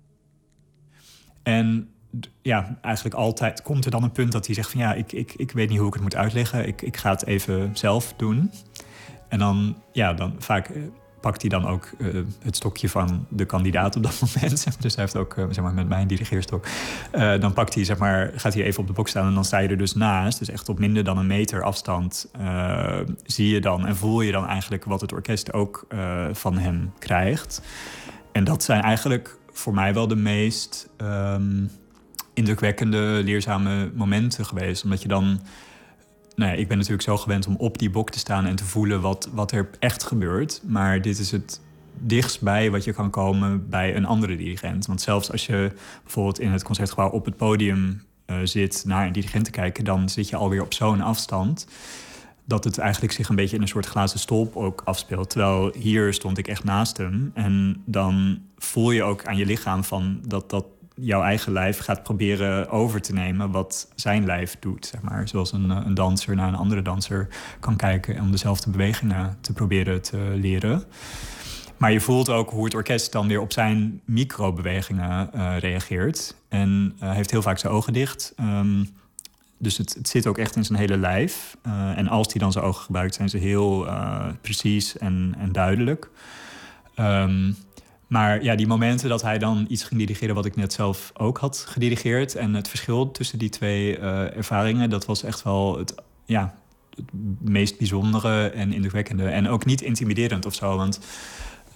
Speaker 3: En ja, eigenlijk altijd komt er dan een punt dat hij zegt van ja, ik, ik, ik weet niet hoe ik het moet uitleggen. Ik, ik ga het even zelf doen. En dan, ja, dan vaak uh, pakt hij dan ook uh, het stokje van de kandidaat op dat moment. Dus hij heeft ook, uh, zeg maar, met mijn dirigeerstok. Uh, dan pakt hij, zeg maar, gaat hij even op de bok staan en dan sta je er dus naast. Dus echt op minder dan een meter afstand uh, zie je dan en voel je dan eigenlijk wat het orkest ook uh, van hem krijgt. En dat zijn eigenlijk voor mij wel de meest Um, indrukwekkende, leerzame momenten geweest. Omdat je dan Nou ja, ik ben natuurlijk zo gewend om op die bok te staan en te voelen wat, wat er echt gebeurt. Maar dit is het dichtst bij wat je kan komen bij een andere dirigent. Want zelfs als je bijvoorbeeld in het concertgebouw op het podium uh, zit naar een dirigent te kijken, dan zit je alweer op zo'n afstand dat het eigenlijk zich een beetje in een soort glazen stolp ook afspeelt. Terwijl hier stond ik echt naast hem. En dan voel je ook aan je lichaam van dat dat jouw eigen lijf gaat proberen over te nemen wat zijn lijf doet, zeg maar. Zoals een, een danser naar een andere danser kan kijken om dezelfde bewegingen te proberen te leren. Maar je voelt ook hoe het orkest dan weer op zijn microbewegingen uh, reageert. En uh, heeft heel vaak zijn ogen dicht. Um, dus het, het zit ook echt in zijn hele lijf. Uh, en als hij dan zijn ogen gebruikt, zijn ze heel uh, precies en, en duidelijk. Um, maar ja, die momenten dat hij dan iets ging dirigeren wat ik net zelf ook had gedirigeerd. En het verschil tussen die twee uh, ervaringen, dat was echt wel het, ja, het meest bijzondere en indrukwekkende. En ook niet intimiderend of zo, want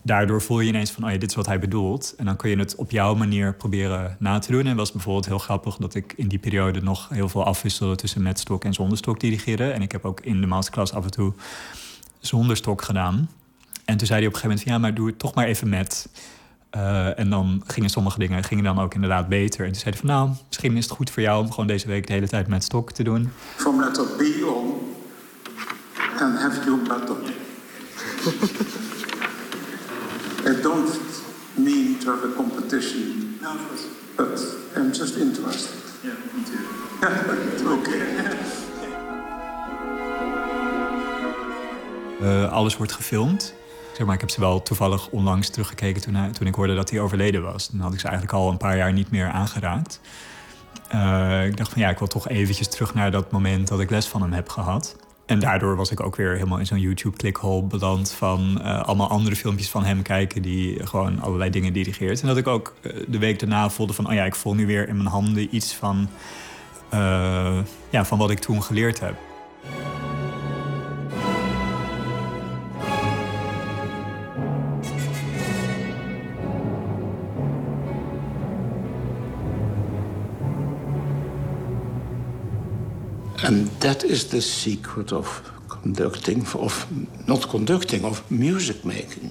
Speaker 3: daardoor voel je ineens van, oh ja, dit is wat hij bedoelt. En dan kun je het op jouw manier proberen na te doen. En het was bijvoorbeeld heel grappig dat ik in die periode nog heel veel afwisselde tussen met stok en zonder stok dirigeren. En ik heb ook in de masterclass af en toe zonder stok gedaan. En toen zei hij op een gegeven moment van, ja, maar doe het toch maar even met. Uh, en dan gingen sommige dingen gingen dan ook inderdaad beter. En toen zei hij van, nou, misschien is het goed voor jou om gewoon deze week de hele tijd met stok te doen.
Speaker 5: From letter B on and have you better. I don't mean to have a competition, no, but I'm just interested. Yeah, me too. Okay.
Speaker 3: Uh, alles wordt gefilmd. Zeg maar, ik heb ze wel toevallig onlangs teruggekeken toen, hij, toen ik hoorde dat hij overleden was. Dan had ik ze eigenlijk al een paar jaar niet meer aangeraakt. Uh, ik dacht van ja, ik wil toch eventjes terug naar dat moment dat ik les van hem heb gehad. En daardoor was ik ook weer helemaal in zo'n YouTube-clickhole beland van uh, allemaal andere filmpjes van hem kijken die gewoon allerlei dingen dirigeert. En dat ik ook uh, de week daarna voelde van, oh ja, ik voel nu weer in mijn handen iets van, uh, ja, van wat ik toen geleerd heb.
Speaker 2: And that is the secret of conducting, of not conducting, of music making.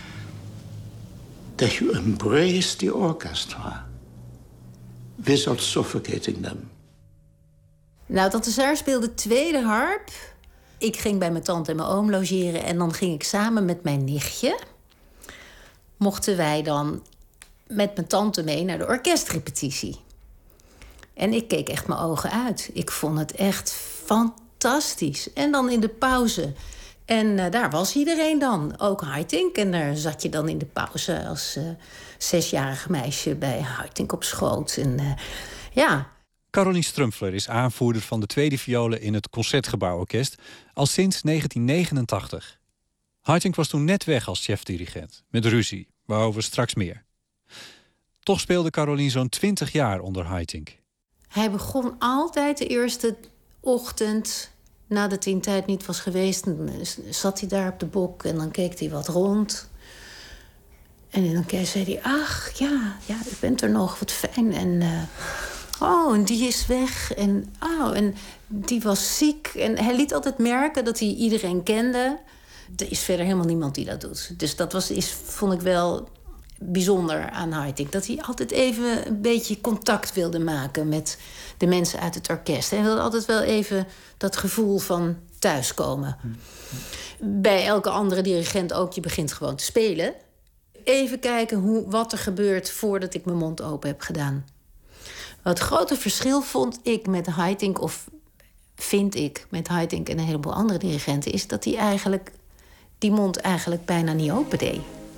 Speaker 2: That you embrace the orchestra without suffocating them.
Speaker 10: Nou, Tante Saar speelde tweede harp. Ik ging bij mijn tante en mijn oom logeren en dan ging ik samen met mijn nichtje. Mochten wij dan met mijn tante mee naar de orkestrepetitie. En ik keek echt mijn ogen uit. Ik vond het echt fantastisch. En dan in de pauze. En uh, daar was iedereen dan. Ook Haitink. En daar zat je dan in de pauze als uh, zesjarig meisje bij Haitink op schoot. En uh, ja.
Speaker 16: Caroline Strumpfler is aanvoerder van de tweede violen in het Concertgebouworkest al sinds negentien negenentachtig. Haitink was toen net weg als chefdirigent, met ruzie, waarover straks meer. Toch speelde Caroline zo'n twintig jaar onder Haitink.
Speaker 10: Hij begon altijd de eerste ochtend, nadat hij een tijd niet was geweest, dan zat hij daar op de bok en dan keek hij wat rond. En dan zei hij, ach, ja, ja, u bent er nog, wat fijn. En uh, oh, en die is weg. En oh, en die was ziek. En hij liet altijd merken dat hij iedereen kende. Er is verder helemaal niemand die dat doet. Dus dat was, is, vond ik wel bijzonder aan Haitink. Dat hij altijd even een beetje contact wilde maken met de mensen uit het orkest. Hij wilde altijd wel even dat gevoel van thuiskomen. Bij elke andere dirigent ook, je begint gewoon te spelen. Even kijken hoe, wat er gebeurt voordat ik mijn mond open heb gedaan. Het grote verschil vond ik met Haitink, of vind ik met Haitink en een heleboel andere dirigenten, is dat hij eigenlijk die mond eigenlijk bijna niet open deed.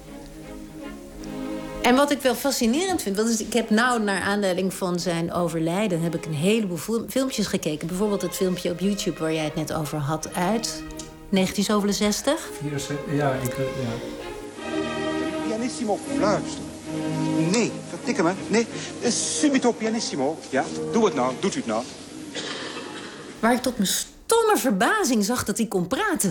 Speaker 10: En wat ik wel fascinerend vind, want ik heb nou naar aanleiding van zijn overlijden heb ik een heleboel filmpjes gekeken. Bijvoorbeeld het filmpje op YouTube waar jij het net over had uit negentien zevenenzestig.
Speaker 16: Ja, ik... Ja.
Speaker 5: Pianissimo, fluister. Nee, vertik hem, hè. Nee, subito pianissimo. Ja, doe het nou, doet u het nou.
Speaker 10: Waar ik tot mijn stomme verbazing zag dat hij kon praten.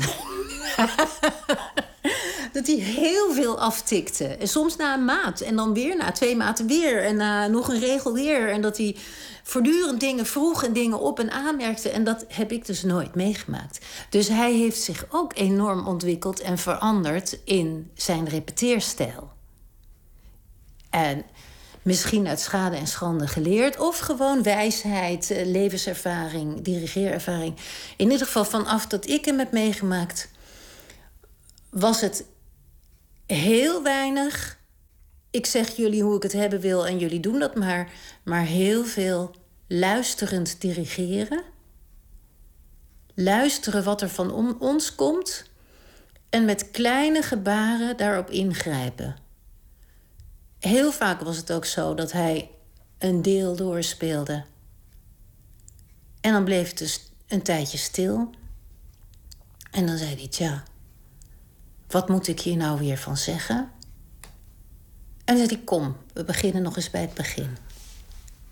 Speaker 10: Dat hij heel veel aftikte. En soms na een maat. En dan weer na twee maten weer. En na nog een regel weer. En dat hij voortdurend dingen vroeg en dingen op en aanmerkte. En dat heb ik dus nooit meegemaakt. Dus hij heeft zich ook enorm ontwikkeld en veranderd in zijn repeteerstijl. En misschien uit schade en schande geleerd. Of gewoon wijsheid, levenservaring, dirigeerervaring. In ieder geval vanaf dat ik hem heb meegemaakt, was het heel weinig, ik zeg jullie hoe ik het hebben wil en jullie doen dat maar, maar heel veel luisterend dirigeren. Luisteren wat er van om ons komt en met kleine gebaren daarop ingrijpen. Heel vaak was het ook zo dat hij een deel doorspeelde. En dan bleef het dus een tijdje stil. En dan zei hij, tja, wat moet ik hier nou weer van zeggen? En dan zei hij, kom, we beginnen nog eens bij het begin.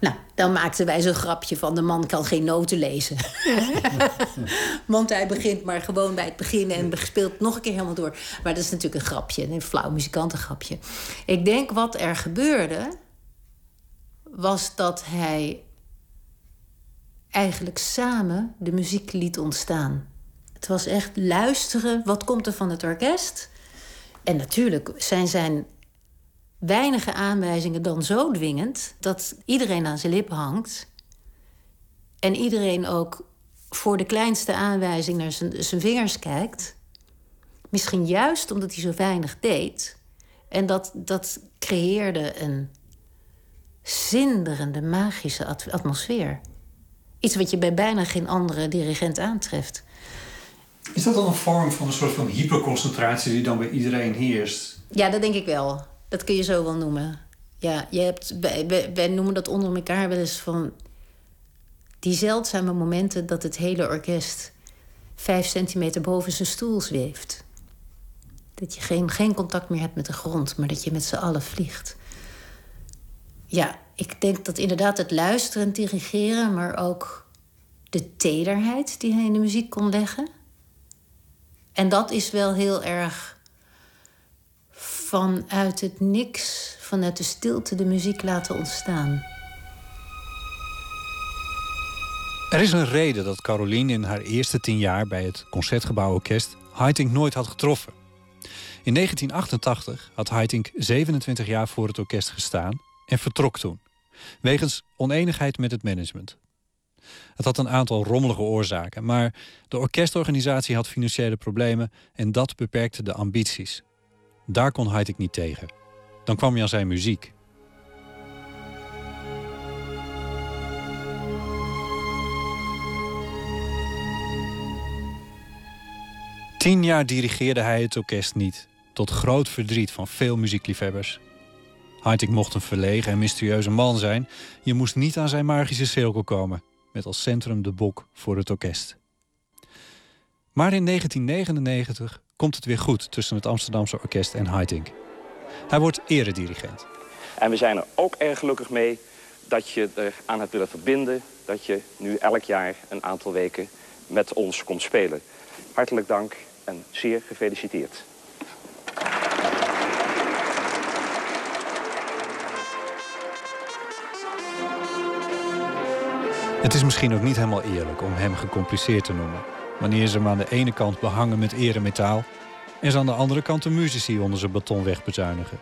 Speaker 10: Nou, dan maakten wij zo'n grapje van... de man kan geen noten lezen. Want hij begint maar gewoon bij het begin... en speelt nog een keer helemaal door. Maar dat is natuurlijk een grapje, een flauw muzikantengrapje. Ik denk wat er gebeurde... was dat hij eigenlijk samen de muziek liet ontstaan. Het was echt luisteren, wat komt er van het orkest? En natuurlijk zijn zijn weinige aanwijzingen dan zo dwingend... dat iedereen aan zijn lip hangt. En iedereen ook voor de kleinste aanwijzing naar zijn, zijn vingers kijkt. Misschien juist omdat hij zo weinig deed. En dat, dat creëerde een zinderende, magische atmosfeer. Iets wat je bij bijna geen andere dirigent aantreft.
Speaker 16: Is dat dan een vorm van een soort van hyperconcentratie... die dan bij iedereen heerst?
Speaker 10: Ja, dat denk ik wel. Dat kun je zo wel noemen. Ja, je hebt, wij, wij, wij noemen dat onder elkaar wel eens van... die zeldzame momenten dat het hele orkest... vijf centimeter boven zijn stoel zweeft. Dat je geen, geen contact meer hebt met de grond... maar dat je met z'n allen vliegt. Ja, ik denk dat inderdaad het luisteren en dirigeren... maar ook de tederheid die hij in de muziek kon leggen... en dat is wel heel erg vanuit het niks... vanuit de stilte de muziek laten ontstaan.
Speaker 16: Er is een reden dat Caroline in haar eerste tien jaar... bij het Concertgebouworkest Haitink nooit had getroffen. In negentien achtentachtig had Haitink zevenentwintig jaar voor het orkest gestaan... en vertrok toen, wegens oneenigheid met het management. Het had een aantal rommelige oorzaken... maar de orkestorganisatie had financiële problemen... en dat beperkte de ambities. Daar kon Haitink niet tegen. Dan kwam je aan zijn muziek. Tien jaar dirigeerde hij het orkest niet... tot groot verdriet van veel muziekliefhebbers. Haitink mocht een verlegen en mysterieuze man zijn. Je moest niet aan zijn magische cirkel komen... met als centrum de bok voor het orkest. Maar in negentien negenennegentig komt het weer goed... tussen het Amsterdamse orkest en Haitink. Hij wordt eredirigent.
Speaker 8: En we zijn er ook erg gelukkig mee dat je er aan hebt willen verbinden... dat je nu elk jaar een aantal weken met ons komt spelen. Hartelijk dank en zeer gefeliciteerd.
Speaker 16: Het is misschien ook niet helemaal eerlijk om hem gecompliceerd te noemen... wanneer ze hem aan de ene kant behangen met eremetaal... en ze aan de andere kant de muzici onder zijn baton wegbezuinigen.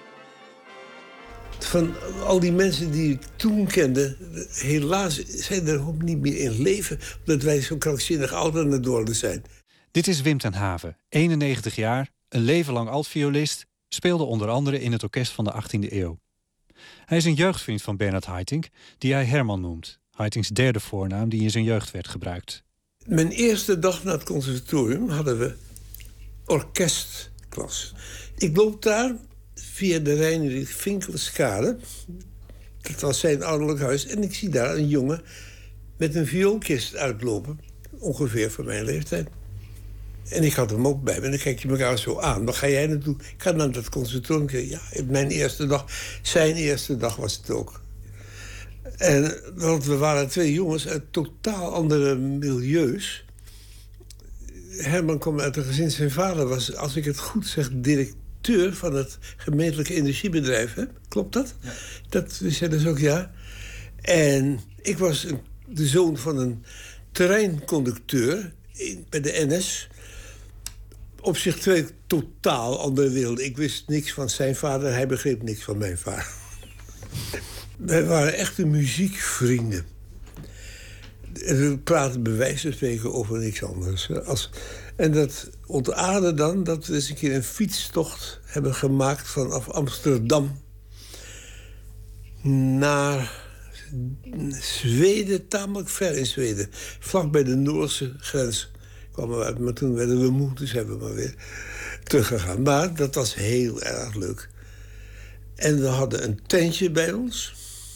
Speaker 9: Van al die mensen die ik toen kende... helaas zijn er ook niet meer in leven... omdat wij zo krankzinnig oud aan het worden zijn.
Speaker 16: Dit is Wim ten Have, eenennegentig jaar, een leven lang altviolist... speelde onder andere in het orkest van de achttiende eeuw. Hij is een jeugdvriend van Bernard Haitink, die hij Herman noemt... Haitinks derde voornaam die in zijn jeugd werd gebruikt.
Speaker 9: Mijn eerste dag na het conservatorium hadden we orkestklas. Ik loop daar via de Reinerie Vinkelskade. Dat was zijn ouderlijk huis. En ik zie daar een jongen met een vioolkist uitlopen. Ongeveer van mijn leeftijd. En ik had hem ook bij me. En dan kijk je elkaar zo aan. Waar ga jij naartoe? Ik ga naar dat conservatorium. Ja, mijn eerste dag. Zijn eerste dag was het ook. En, want we waren twee jongens uit totaal andere milieus. Herman kwam uit een gezin. Zijn vader was, als ik het goed zeg, directeur van het gemeentelijke energiebedrijf. Hè? Klopt dat? Ja. Dat wist jij dus ook, ja. En ik was een, de zoon van een terreinconducteur in, bij de N S. Op zich twee totaal andere werelden. Ik wist niks van zijn vader en hij begreep niks van mijn vader. Wij waren echte muziekvrienden. We praten bij wijze van spreken over niks anders. Als, en dat ontaarde dan dat we eens een keer een fietstocht hebben gemaakt... vanaf Amsterdam naar Zweden, tamelijk ver in Zweden. Vlak bij de Noorse grens kwamen we uit. Maar toen werden we moe, dus hebben we maar weer teruggegaan. Maar dat was heel erg leuk. En we hadden een tentje bij ons...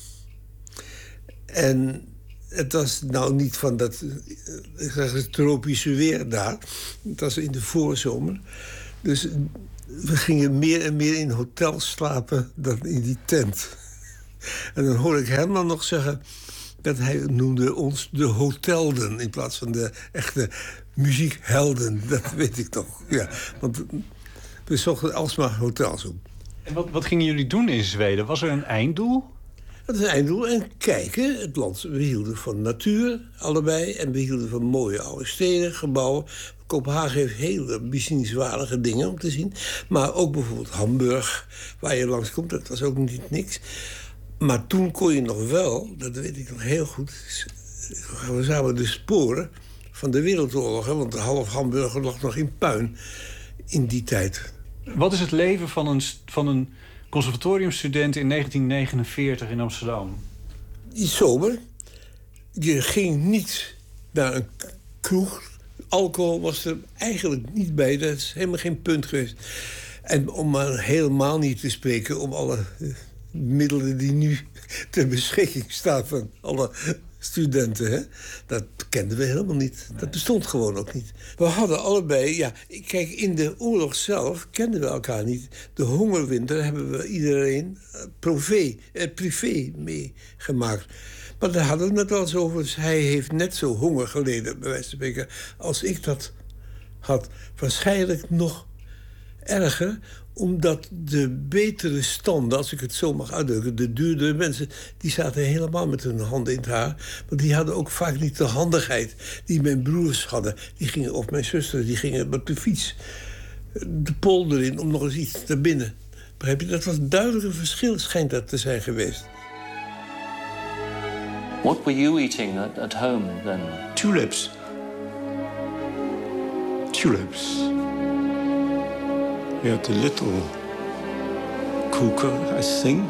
Speaker 9: En het was nou niet van dat ik zeg, het tropische weer daar. Het was in de voorzomer. Dus we gingen meer en meer in hotels slapen dan in die tent. En dan hoor ik Herman nog zeggen dat hij noemde ons de hotelden in plaats van de echte muziekhelden. Dat weet ik toch. Ja, want we zochten alsmaar hotels op.
Speaker 16: En wat, wat gingen jullie doen in Zweden? Was er een einddoel?
Speaker 9: Dat is een einddoel. En kijken, het land. We hielden van natuur, allebei. En we hielden van mooie oude steden, gebouwen. Kopenhagen heeft hele bezienswaardige dingen om te zien. Maar ook bijvoorbeeld Hamburg, waar je langskomt. Dat was ook niet niks. Maar toen kon je nog wel, dat weet ik nog heel goed... we zagen de sporen van de Wereldoorlog. Hè, want half Hamburg lag nog in puin in die tijd.
Speaker 16: Wat is het leven van een, van een conservatoriumstudent in negentien negenenveertig in Amsterdam?
Speaker 9: Sober. Je ging niet naar een kroeg. Alcohol was er eigenlijk niet bij. Dat is helemaal geen punt geweest. En om maar helemaal niet te spreken... om alle middelen die nu ter beschikking staan van alle studenten. Hè? Dat kenden we helemaal niet. Dat bestond gewoon ook niet. We hadden allebei... Ja, kijk, in de oorlog zelf kenden we elkaar niet. De hongerwinter hebben we iedereen privé, eh, privé meegemaakt. Maar daar hadden we het al eens over. Dus hij heeft net zo honger geleden, bij wijze van spreken, als ik dat had. Waarschijnlijk nog erger, omdat de betere standen, als ik het zo mag uitdrukken, de duurdere mensen, die zaten helemaal met hun handen in het haar. Maar die hadden ook vaak niet de handigheid die mijn broers hadden. Die gingen, of mijn zuster, die gingen met de fiets de polder in om nog eens iets te binnen. Begrijp je? Dat was een duidelijk verschil, schijnt dat te zijn geweest.
Speaker 4: What were you eating at, at home then?
Speaker 2: Tulips. Tulips. We had a little cooker, I think.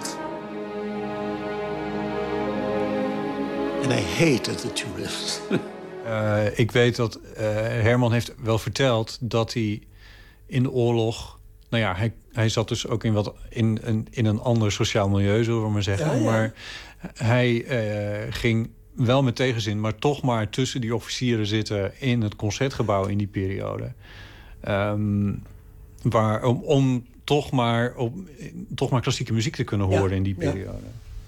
Speaker 2: And I hated the tulips.
Speaker 16: uh, ik weet dat uh, Herman heeft wel verteld dat hij in de oorlog... Nou ja, hij, hij zat dus ook in, wat, in, in, in een ander sociaal milieu, zullen we maar zeggen. Ja, ja. Maar hij uh, ging wel met tegenzin, maar toch maar tussen die officieren zitten in het Concertgebouw in die periode. Um, waar, om, om toch maar, om, toch maar klassieke muziek te kunnen horen ja, in die periode.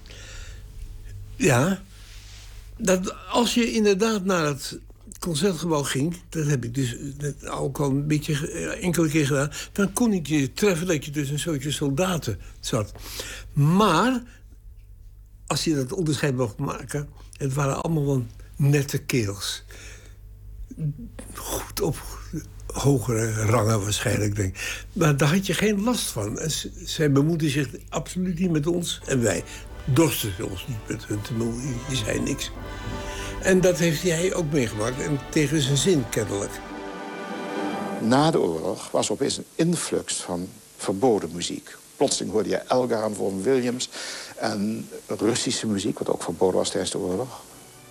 Speaker 9: Ja, ja dat als je inderdaad naar het Concertgebouw ging, dat heb ik dus net ook al een beetje enkele keer gedaan, dan kon ik je treffen dat je tussen een soortje soldaten zat. Maar als je dat onderscheid mocht maken, het waren allemaal wel nette kerels. Goed op hogere rangen waarschijnlijk, denk ik. Maar daar had je geen last van. En zij bemoeiden zich absoluut niet met ons. En wij dorsten ons niet met hun te bemoeien. Die zei niks. En dat heeft hij ook meegemaakt. En tegen zijn zin, kennelijk.
Speaker 2: Na de oorlog was opeens een influx van verboden muziek. Plotseling hoorde je Elgar en Vaughan Williams en Russische muziek, wat ook verboden was tijdens de oorlog.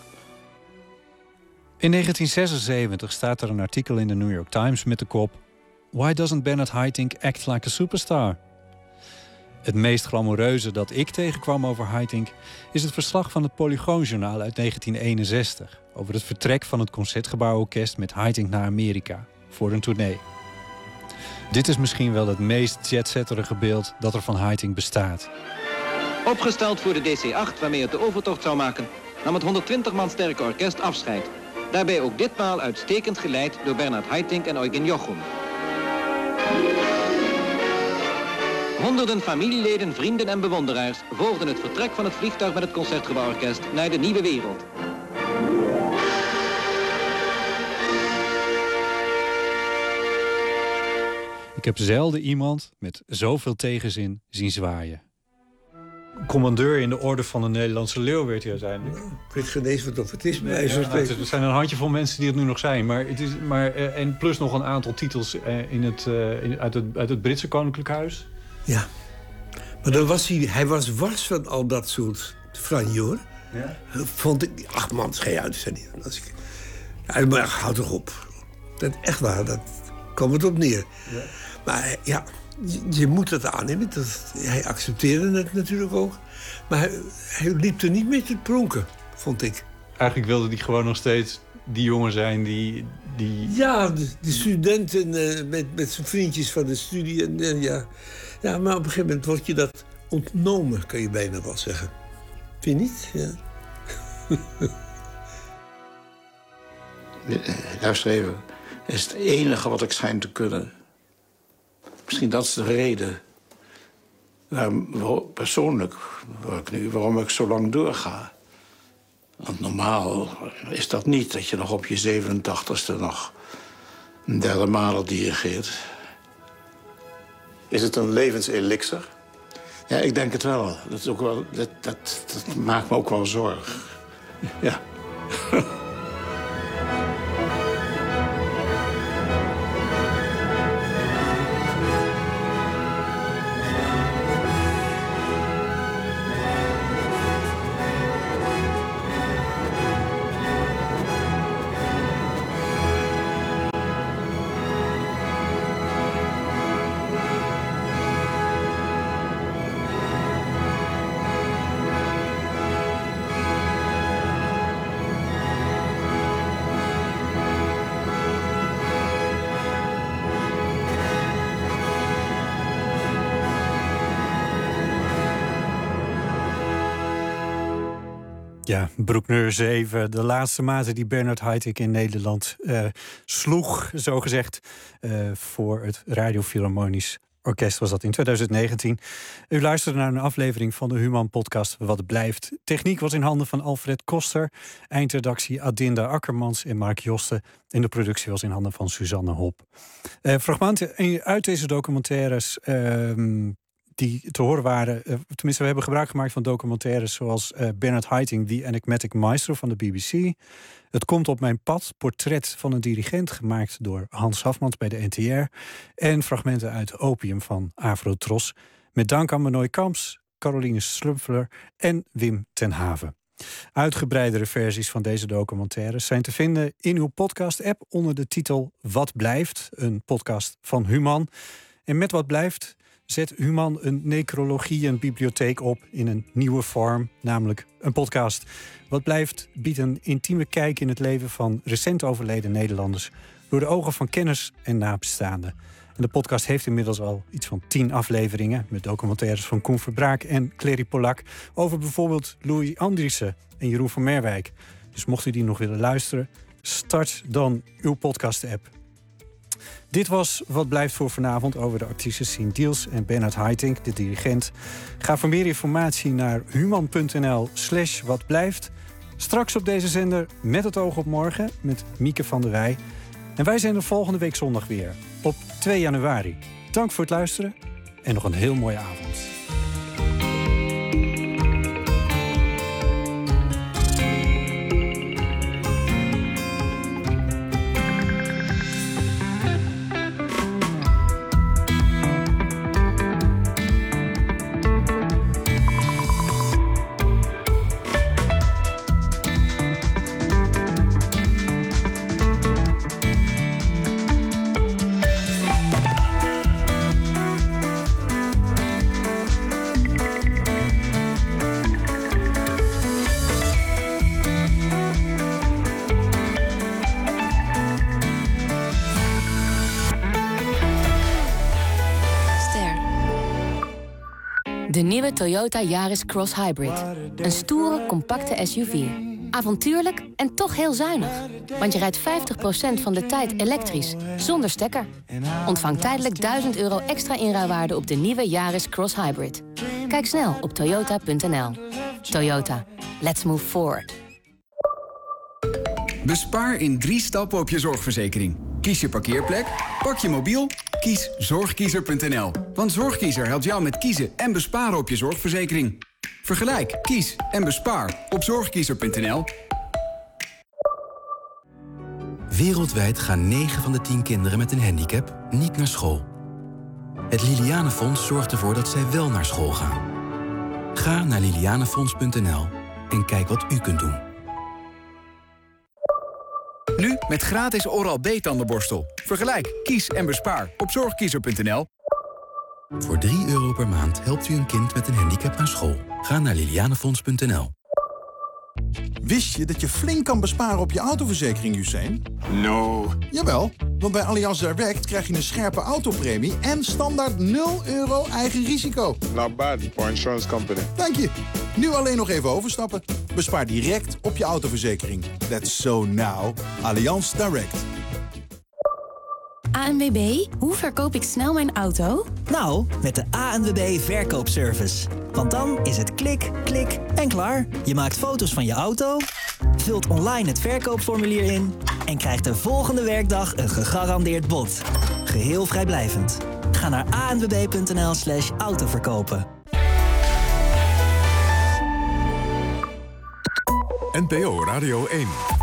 Speaker 16: In negentien zesenzeventig staat er een artikel in de New York Times met de kop Why doesn't Bernard Haitink act like a superstar? Het meest glamoureuze dat ik tegenkwam over Haitink is het verslag van het Polygoonjournaal uit negentien eenenzestig over het vertrek van het Concertgebouworkest met Haitink naar Amerika voor een tournee. Dit is misschien wel het meest jetsetterige beeld dat er van Haitink bestaat.
Speaker 12: Opgesteld voor de D C acht waarmee het de overtocht zou maken, nam het honderdtwintig man sterke orkest afscheid. Daarbij ook ditmaal uitstekend geleid door Bernard Haitink en Eugen Jochum. Honderden familieleden, vrienden en bewonderaars volgden het vertrek van het vliegtuig met het Concertgebouworkest naar de nieuwe wereld.
Speaker 16: Ik heb zelden iemand met zoveel tegenzin zien zwaaien. Commandeur in de orde van de Nederlandse Leeuw werd hij uiteindelijk.
Speaker 9: Nou, ik weet geen eens wat of het is.
Speaker 16: Nee, ja, nou, er zijn een handjevol mensen die het nu nog zijn. Maar het is, maar, en plus nog een aantal titels in het, in, uit, het, uit het Britse Koninklijk Huis.
Speaker 9: Ja, maar dan was hij, hij was wars van al dat soort franje, hoor. Ja? Vond ik, ach man, schei uit, zei hij. Als ik, ja, maar houd toch op. Dat echt waar, dat kwam het op neer. Ja. Maar ja, je, je moet het aannemen. Dat, hij accepteerde het natuurlijk ook. Maar hij, hij liep er niet mee te pronken, vond ik.
Speaker 16: Eigenlijk wilde hij gewoon nog steeds die jongen zijn die... die...
Speaker 9: Ja, de, de studenten uh, met, met zijn vriendjes van de studie. En, uh, ja. ja, maar op een gegeven moment wordt je dat ontnomen, kan je bijna wel zeggen. Vind je niet? Ja.
Speaker 2: Luister even. Is het enige wat ik schijn te kunnen. Misschien dat is de reden. Waarom, persoonlijk, waar ik nu, waarom ik zo lang doorga. Want normaal is dat niet, dat je nog op je zevenentachtigste nog een derde maal dirigeert.
Speaker 6: Is het een levenselixer?
Speaker 2: Ja, ik denk het wel. Dat, is ook wel dat, dat, dat maakt me ook wel zorg. Ja.
Speaker 16: Ja, Bruckner zeven, de laatste maten die Bernard Haitink in Nederland uh, sloeg, zogezegd, uh, voor het Radio Philharmonisch Orkest was dat in twintig negentien. U luisterde naar een aflevering van de Human-podcast Wat Blijft. Techniek was in handen van Alfred Koster, eindredactie Adinda Akkermans en Mark Josten en de productie was in handen van Suzanne Hop. Uh, fragmenten uit deze documentaires Uh, die te horen waren, uh, tenminste we hebben gebruik gemaakt van documentaires zoals uh, Bernard Haitink, The Enigmatic Maestro van de B B C. Het komt op mijn pad, portret van een dirigent gemaakt door Hans Hafmans bij de N T R. En fragmenten uit Opium van Afro-Tros. Met dank aan Manoy Kamps, Caroline Slumpfler en Wim ten Haven. Uitgebreidere versies van deze documentaires zijn te vinden in uw podcast-app onder de titel Wat Blijft, een podcast van Human. En met Wat Blijft zet Human een necrologie, een bibliotheek op in een nieuwe vorm, namelijk een podcast. Wat Blijft biedt een intieme kijk in het leven van recent overleden Nederlanders door de ogen van kenners en nabestaanden. En de podcast heeft inmiddels al iets van tien afleveringen met documentaires van Koen Verbraak en Clary Polak over bijvoorbeeld Louis Andriessen en Jeroen van Merwijk. Dus mocht u die nog willen luisteren, start dan uw podcast-app. Dit was Wat Blijft voor vanavond over de artiesten Sien Diels en Bernard Haitink, de dirigent. Ga voor meer informatie naar human.nl slash wat blijft. Straks op deze zender Met het oog op morgen met Mieke van der Wij. En wij zijn er volgende week zondag weer op twee januari. Dank voor het luisteren en nog een heel mooie avond.
Speaker 13: De nieuwe Toyota Yaris Cross Hybrid. Een stoere, compacte S U V. Avontuurlijk en toch heel zuinig. Want je rijdt vijftig procent van de tijd elektrisch, zonder stekker. Ontvang tijdelijk duizend euro extra inruilwaarde op de nieuwe Yaris Cross Hybrid. Kijk snel op toyota punt n l. Toyota. Let's move forward.
Speaker 14: Bespaar in drie stappen op je zorgverzekering. Kies je parkeerplek, pak je mobiel, kies zorgkiezer punt n l. Want Zorgkiezer helpt jou met kiezen en besparen op je zorgverzekering. Vergelijk, kies en bespaar op zorgkiezer punt n l.
Speaker 23: Wereldwijd gaan negen van de tien kinderen met een handicap niet naar school. Het Lilianenfonds zorgt ervoor dat zij wel naar school gaan. Ga naar lilianenfonds punt n l en kijk wat u kunt doen.
Speaker 14: Nu met gratis Oral-B tandenborstel. Vergelijk, kies en bespaar op zorgkiezer punt n l.
Speaker 23: Voor drie euro per maand helpt u een kind met een handicap naar school. Ga naar lilianenfonds punt n l.
Speaker 24: Wist je dat je flink kan besparen op je autoverzekering, Hussein?
Speaker 21: No.
Speaker 24: Jawel, want bij Allianz Direct krijg je een scherpe autopremie en standaard nul euro eigen risico.
Speaker 21: Not bad for insurance company.
Speaker 24: Dank je. Nu alleen nog even overstappen. Bespaar direct op je autoverzekering. That's so now. Allianz Direct.
Speaker 11: A N W B, hoe verkoop ik snel mijn auto?
Speaker 15: Nou, met de A N W B verkoopservice. Want dan is het klik, klik en klaar. Je maakt foto's van je auto, vult online het verkoopformulier in en krijgt de volgende werkdag een gegarandeerd bod. Geheel vrijblijvend. Ga naar a n w b punt n l slash autoverkopen.
Speaker 18: N P O Radio één.